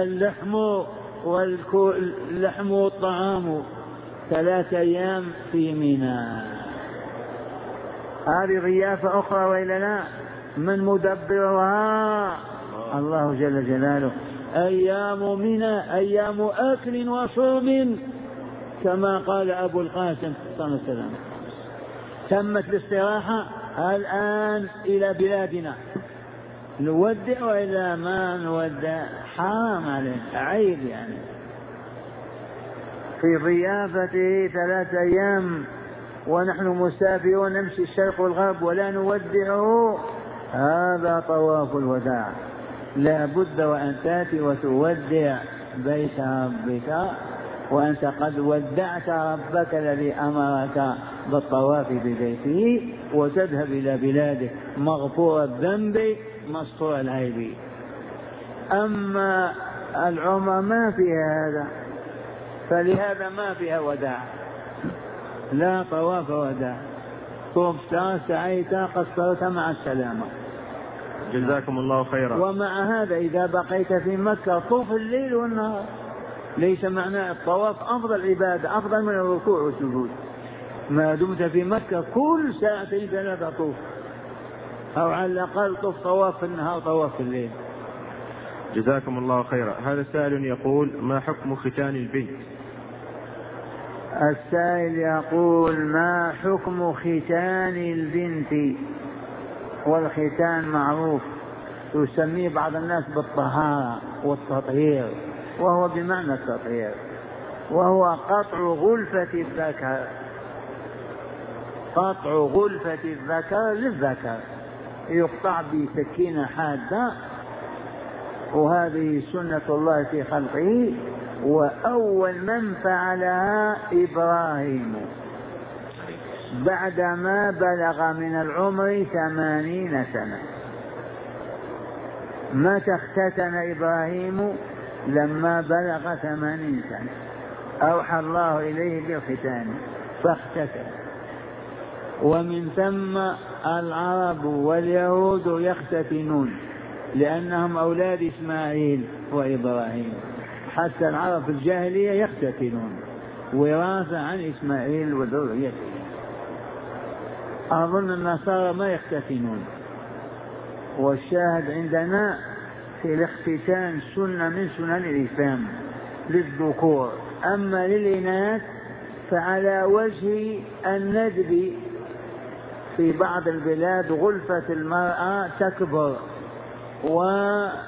اللحم والطعام 3 أيام في منى. هذه ضيافة أخرى وإلا لا؟ من مدبرها؟ الله جل جلاله. أيام منى أيام أكل وشرب، كما قال أبو القاسم صلى الله عليه وسلم. تمت الاستراحة، الآن إلى بلادنا، نودع وإلا ما نودع؟ حرام عليه، عيب يعني. في ضيافته 3 أيام ونحن مسافرون نمشي الشرق والغرب ولا نودعه، هذا طواف الوداع. لا بد وأن تأتي وتودع بيت ربك وأنت قد ودعت ربك الذي أمرك بالطواف ببيته، وتذهب إلى بلادك مغفور الذنب مستور العيب. أما العمر ما فيها هذا، فلهذا ما فيها وداع، لا طواف وداع. طفت سعيت قصرت مع السلامة. جزاكم الله خيرا. ومع هذا إذا بقيت في مكة طوف الليل والنهار. ليس معنى الطواف أفضل عبادة، أفضل من الركوع والسجود. ما دمت في مكة كل 2 3 طوف، أو على الأقل طواف في النهار طواف في الليل. جزاكم الله خيرا. هذا سائل يقول: ما حكم ختان البنت؟ السائل يقول: ما حكم ختان البنت؟ والختان معروف يسميه بعض الناس بالطهارة والتطهير، وهو بمعنى التطهير، وهو قطع غلفة الذكر، قطع غلفة الذكر للذكر، يقطع بسكينة حادة، وهذه سنة الله في خلقه. وأول من فعلها إبراهيم بعدما بلغ من العمر 80 سنة. متى اختتن إبراهيم؟ لما بلغ 80 سنة أوحى الله إليه بالختان فاختتن. ومن ثم العرب واليهود يختتنون لأنهم أولاد إسماعيل وإبراهيم، حتى العرب في الجاهلية يختتنون وراثة عن إسماعيل وذريته. أظن النصارى ما يختتنون. والشاهد عندنا في الاختتان سنة من سنن الإسلام للذكور، أما للإناث فعلى وجه الندب. في بعض البلاد غلفة المرأة تكبر وما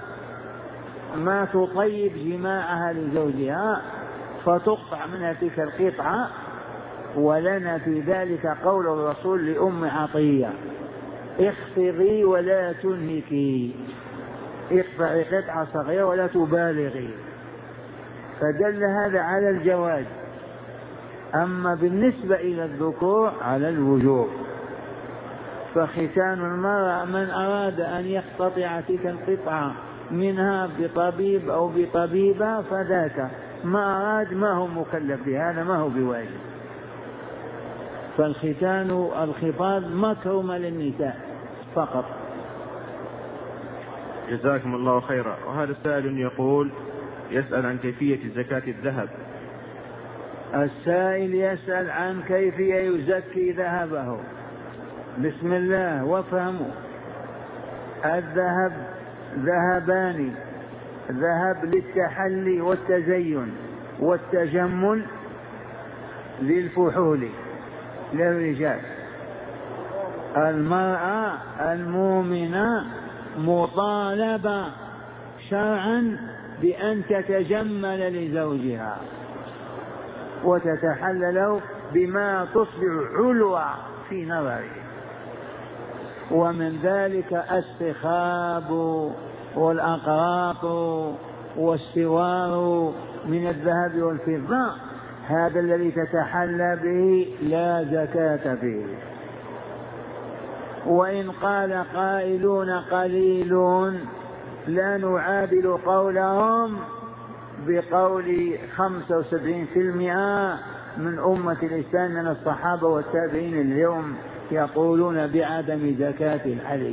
تطيب جماعها لزوجها فتقطع منها تلك القطعة، ولنا في ذلك قول الرسول لأم عطية: اخفضي ولا تنهكي، اقطعي قطعة صغيرة ولا تبالغي. فدل هذا على الجواز. أما بالنسبة إلى الذكور على الوجوب. فختان المرأة من أراد أن يقتطع تلك القطعة منها بطبيب أو بطبيبة فذاك، ما أراد ما هو مكلف بهذا، ما هو بواجب. فالختان الخفاض مكرمة للنساء فقط. جزاكم الله خيرا. وهذا سائل يقول: يسأل عن كيفية زكاة الذهب. السائل يسأل عن كيفية يزكي ذهبه. بسم الله وافهموا، الذهب ذهبان: ذهب للتحلي والتزين والتجمل للفحول للرجال. المرأة المؤمنة مطالبة شرعا بأن تتجمل لزوجها وتتحلل بما تصبح علوة في نظره، ومن ذلك السخاب والأقراط والسوار من الذهب والفضة، هذا الذي تتحلى به لا زكاة فيه. وإن قال قائلون قليلون لا نعادل قولهم بقول 75% من أمة الإسلام من الصحابة والتابعين اليوم يقولون بعدم زكاة الحلي.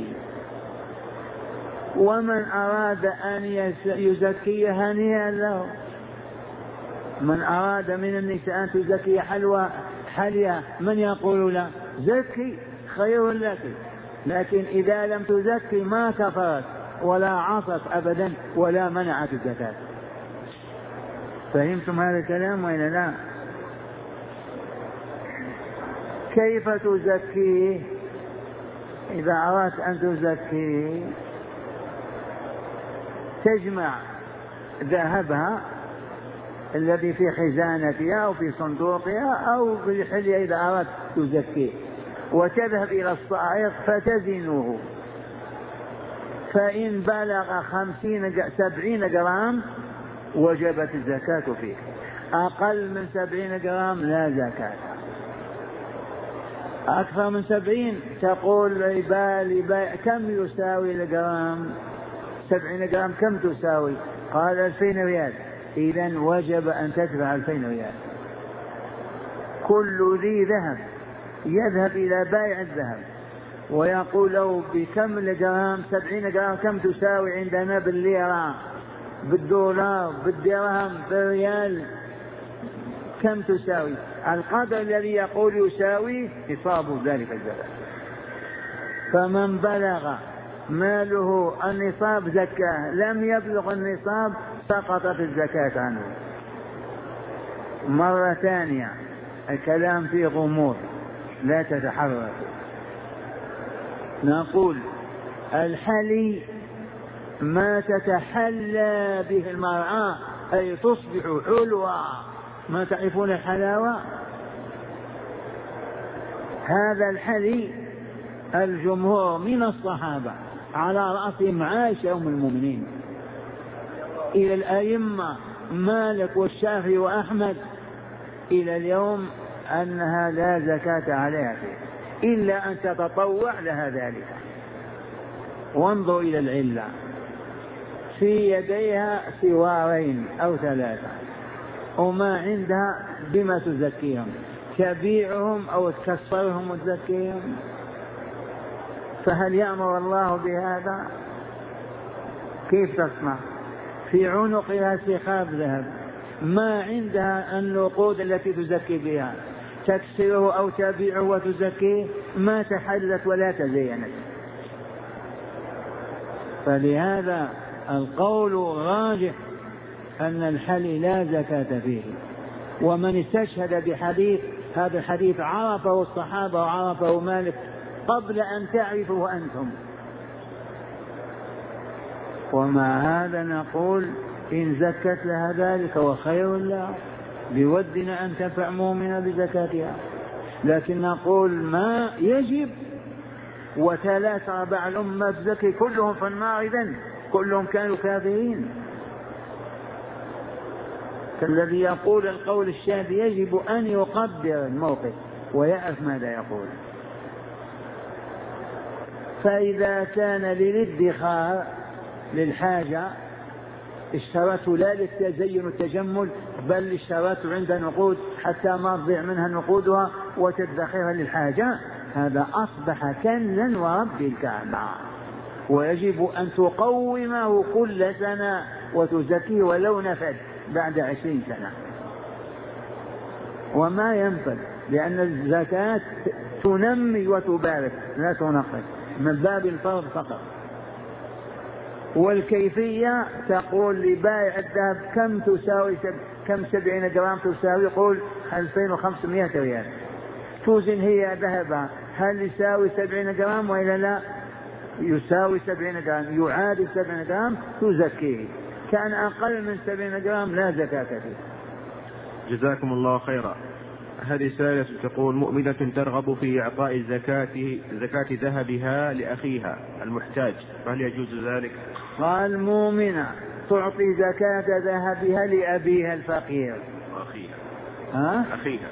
ومن أراد أن يزكي هنيئا له، من أراد من النساء أن تزكي حليا من يقول له زكي خير لك، لكن إذا لم تزكي ما كفرت ولا عصت أبدا ولا منعت الزكاة. فهمتم هذا الكلام وإلا لا؟ كيف تزكيه؟ إذا أردت أن تزكيه تجمع ذهبها الذي في خزانتها أو في صندوقها أو في الحلية إذا أردت تزكيه، وتذهب إلى الصائغ فتزنه، فإن بلغ 70 جرام وجبت الزكاة فيه، أقل من 70 جرام لا زكاة، أكثر من 70 تقول لي كم يساوي الجرام؟ 70 جرام كم تساوي؟ قال 2000 ريال، إذن وجب أن تدفع 2000 ريال. كل ذي ذهب يذهب إلى بائع الذهب ويقول له بكم الجرام؟ 70 جرام كم تساوي عندنا بالليرة بالدولار بالدرهم بالريال كم تساوي؟ القدر الذي يقول يساوي نصاب ذلك الزكاة. فمن بلغ ماله النصاب زكاه، لم يبلغ النصاب سقطت الزكاة عنه. مرة ثانية الكلام فيه غموض لا تتحرك. نقول الحلي ما تتحلى به المرأة أي تصبح حلوة، ما تعرفون الحلاوة؟ هذا الحلي الجمهور من الصحابة على رأسهم عائشة أم المؤمنين إلى الأئمة مالك والشافعي وأحمد إلى اليوم أنها لا زكاة عليها فيه إلا أن تتطوع لها ذلك. وانظر إلى العلة، في يديها سوارين أو 3 وما عندها بما تزكيهم، تبيعهم أو تكسرهم وتزكيهم؟ فهل يأمر الله بهذا؟ كيف تصنع؟ في عنقها سخاب ذهب ما عندها النقود التي تزكي بها، تكسره أو تبيعه وتزكيه، ما تحلت ولا تزينت. فلهذا القول راجح أن الحلي لا زكاة فيه. ومن استشهد بحديث، هذا الحديث عرفه الصحابة وعرفه مالك قبل أن تعرفوا أنتم. ومع هذا نقول إن زكت لها ذلك وخير لها، بودنا أن تنفع مؤمنة بزكاتها، لكن نقول ما يجب. 3/4 الأمة تزكي كلهم في النار، إذن كلهم كانوا كافرين. فالذي يقول القول الشاذ يجب أن يقدر الموقف ويعرف ماذا يقول. فإذا كان للادخار للحاجة اشترته لا للتزين والتجمل، بل اشترته عند نقود حتى ما تضيع منها نقودها وتدخرها للحاجة، هذا أصبح كنزا ورب الكعبة، ويجب أن تقومه كل سنة وتزكيه ولو نفد بعد 20 سنة. وما ينفذ، لأن الزكاة تنمي وتبارك لا تنقص، من باب الفرض فقط. والكيفية تقول لبائع الذهب كم تساوي، كم 70 جرام تساوي، يقول 2500 ريال، توزن هي ذهبها هل يساوي 70 جرام وإلا لا؟ يساوي 70 جرام، يعادل 70 جرام تزكيه، كان أقل من 70 جرام لا زكاة فيه. جزاكم الله خيرا. هذه سائلة تقول: مؤمنة ترغب في إعطاء زكاة ذهبها لأخيها المحتاج، فهل يجوز ذلك؟ قال: مؤمنة تعطي زكاة ذهبها لأبيها الفقير. أخيها.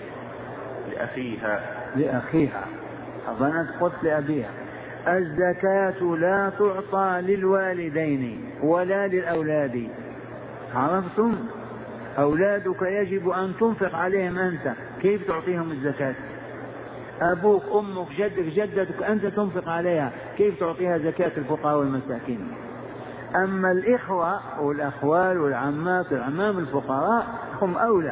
لأخيها أظنت قلت لأبيها. الزكاة لا تعطى للوالدين ولا للأولاد، عرفتم؟ أولادك يجب أن تنفق عليهم أنت، كيف تعطيهم الزكاة؟ أبوك أمك جدك جدتك أنت تنفق عليها، كيف تعطيها زكاة الفقراء والمساكين؟ أما الإخوة والأخوال والعمات والعمام الفقراء هم أولى.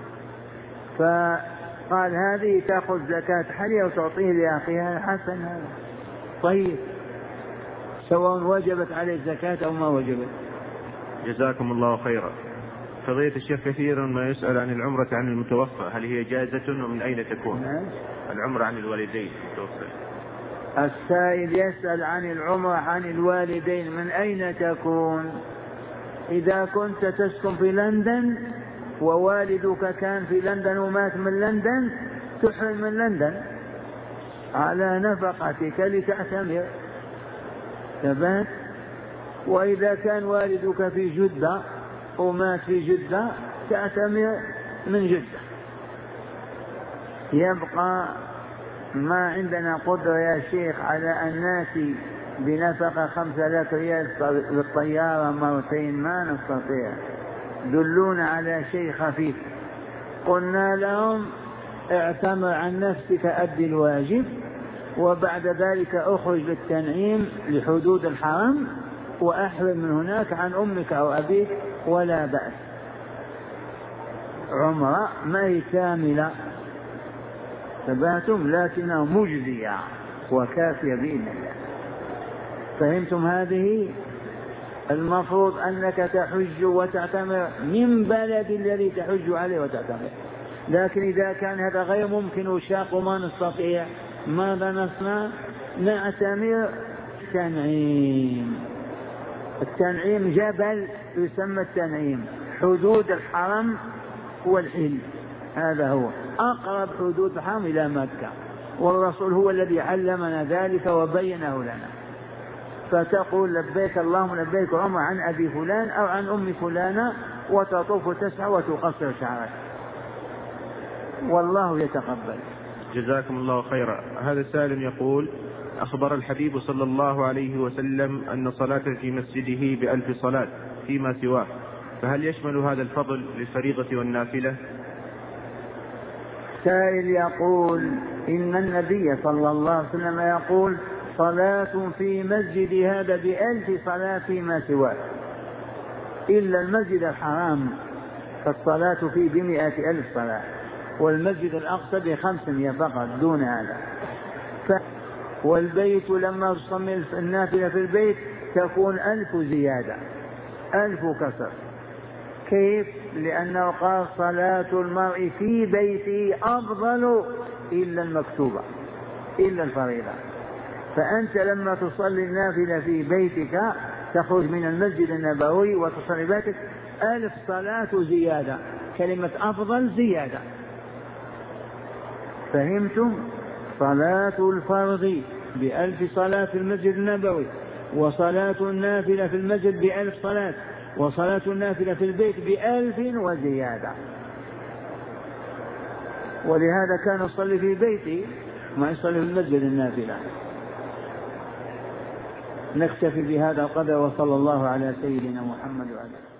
فقال هذه تأخذ زكاة حلية وتعطيه لأخيها، حسن هذا طيب، سواء وجبت عليه الزكاة أو ما وجبت. جزاكم الله خيرا. فضيلة الشيخ كثيرا ما يسأل عن العمرة عن المتوفى، هل هي جائزة ومن أين تكون؟ العمرة عن الوالدين المتوفى. السائل يسأل عن العمرة عن الوالدين من أين تكون؟ إذا كنت تسكن في لندن ووالدك كان في لندن ومات من لندن، تحرم من لندن على نفقتك لتعتمر، تبات. وإذا كان والدك في جدة ومات في جدة تعتمر من جدة. يبقى ما عندنا قدرة يا شيخ على أن ناتي بنفقة 5000 ريال بالطيارة مرتين، ما نستطيع، دلونا على شيء خفيف. قلنا لهم اعتمر عن نفسك، أدي الواجب، وبعد ذلك أخرج للتنعيم لحدود الحرم وأحرم من هناك عن أمك أو أبيك ولا بأس. عمرة ما هي كاملة ثباتم، لكنها مجزية وكافية بإذن الله. فهمتم؟ هذه المفروض أنك تحج وتعتمر من بلد الذي تحج عليه وتعتمر. لكن إذا كان هذا غير ممكن وشاق وما نستطيع، ماذا نصنع؟ نعتمر تنعيم. التنعيم جبل يسمى التنعيم، حدود الحرم والحل، هذا هو أقرب حدود الحرم إلى مكة، والرسول هو الذي علمنا ذلك وبينه لنا. فتقول لبيك اللهم لبيك عمرة عن أبي فلان أو عن أم فلانة، وتطوف وتسعى وتقصر شعرك، والله يتقبل. جزاكم الله خيرا. هذا سائل يقول: أخبر الحبيب صلى الله عليه وسلم أن صلاة في مسجده ب1000 صلاة فيما سواه، فهل يشمل هذا الفضل للفريضة والنافلة؟ سائل يقول: إن النبي صلى الله عليه وسلم يقول: صلاة في مسجد هذا ب1000 صلاة فيما سواه، إلا المسجد الحرام فالصلاة فيه ب100,000 صلاة، والمسجد الأقصى ب500 فقط دون هذا. والبيت لما تصلي النافلة في البيت تكون 1000 زيادة، 1000 كسر. كيف؟ لأنه قال: صلاة المرء في بيته أفضل إلا المكتوبة إلا الفريضة. فأنت لما تصلي النافلة في بيتك تخرج من المسجد النبوي وتصلي بيتك 1000 صلاة زيادة، كلمة أفضل زيادة. فهمتم؟ صلاة الفرض ب1000 صلاة في المسجد النبوي، وصلاة النافلة في المسجد ب1000 صلاة، وصلاة النافلة في البيت ب1000 وزيادة. ولهذا كان يصلي في بيته ما يصلي في المسجد النافلة. نكتفي بهذا القدر، وصلى الله على سيدنا محمد وعلى آله.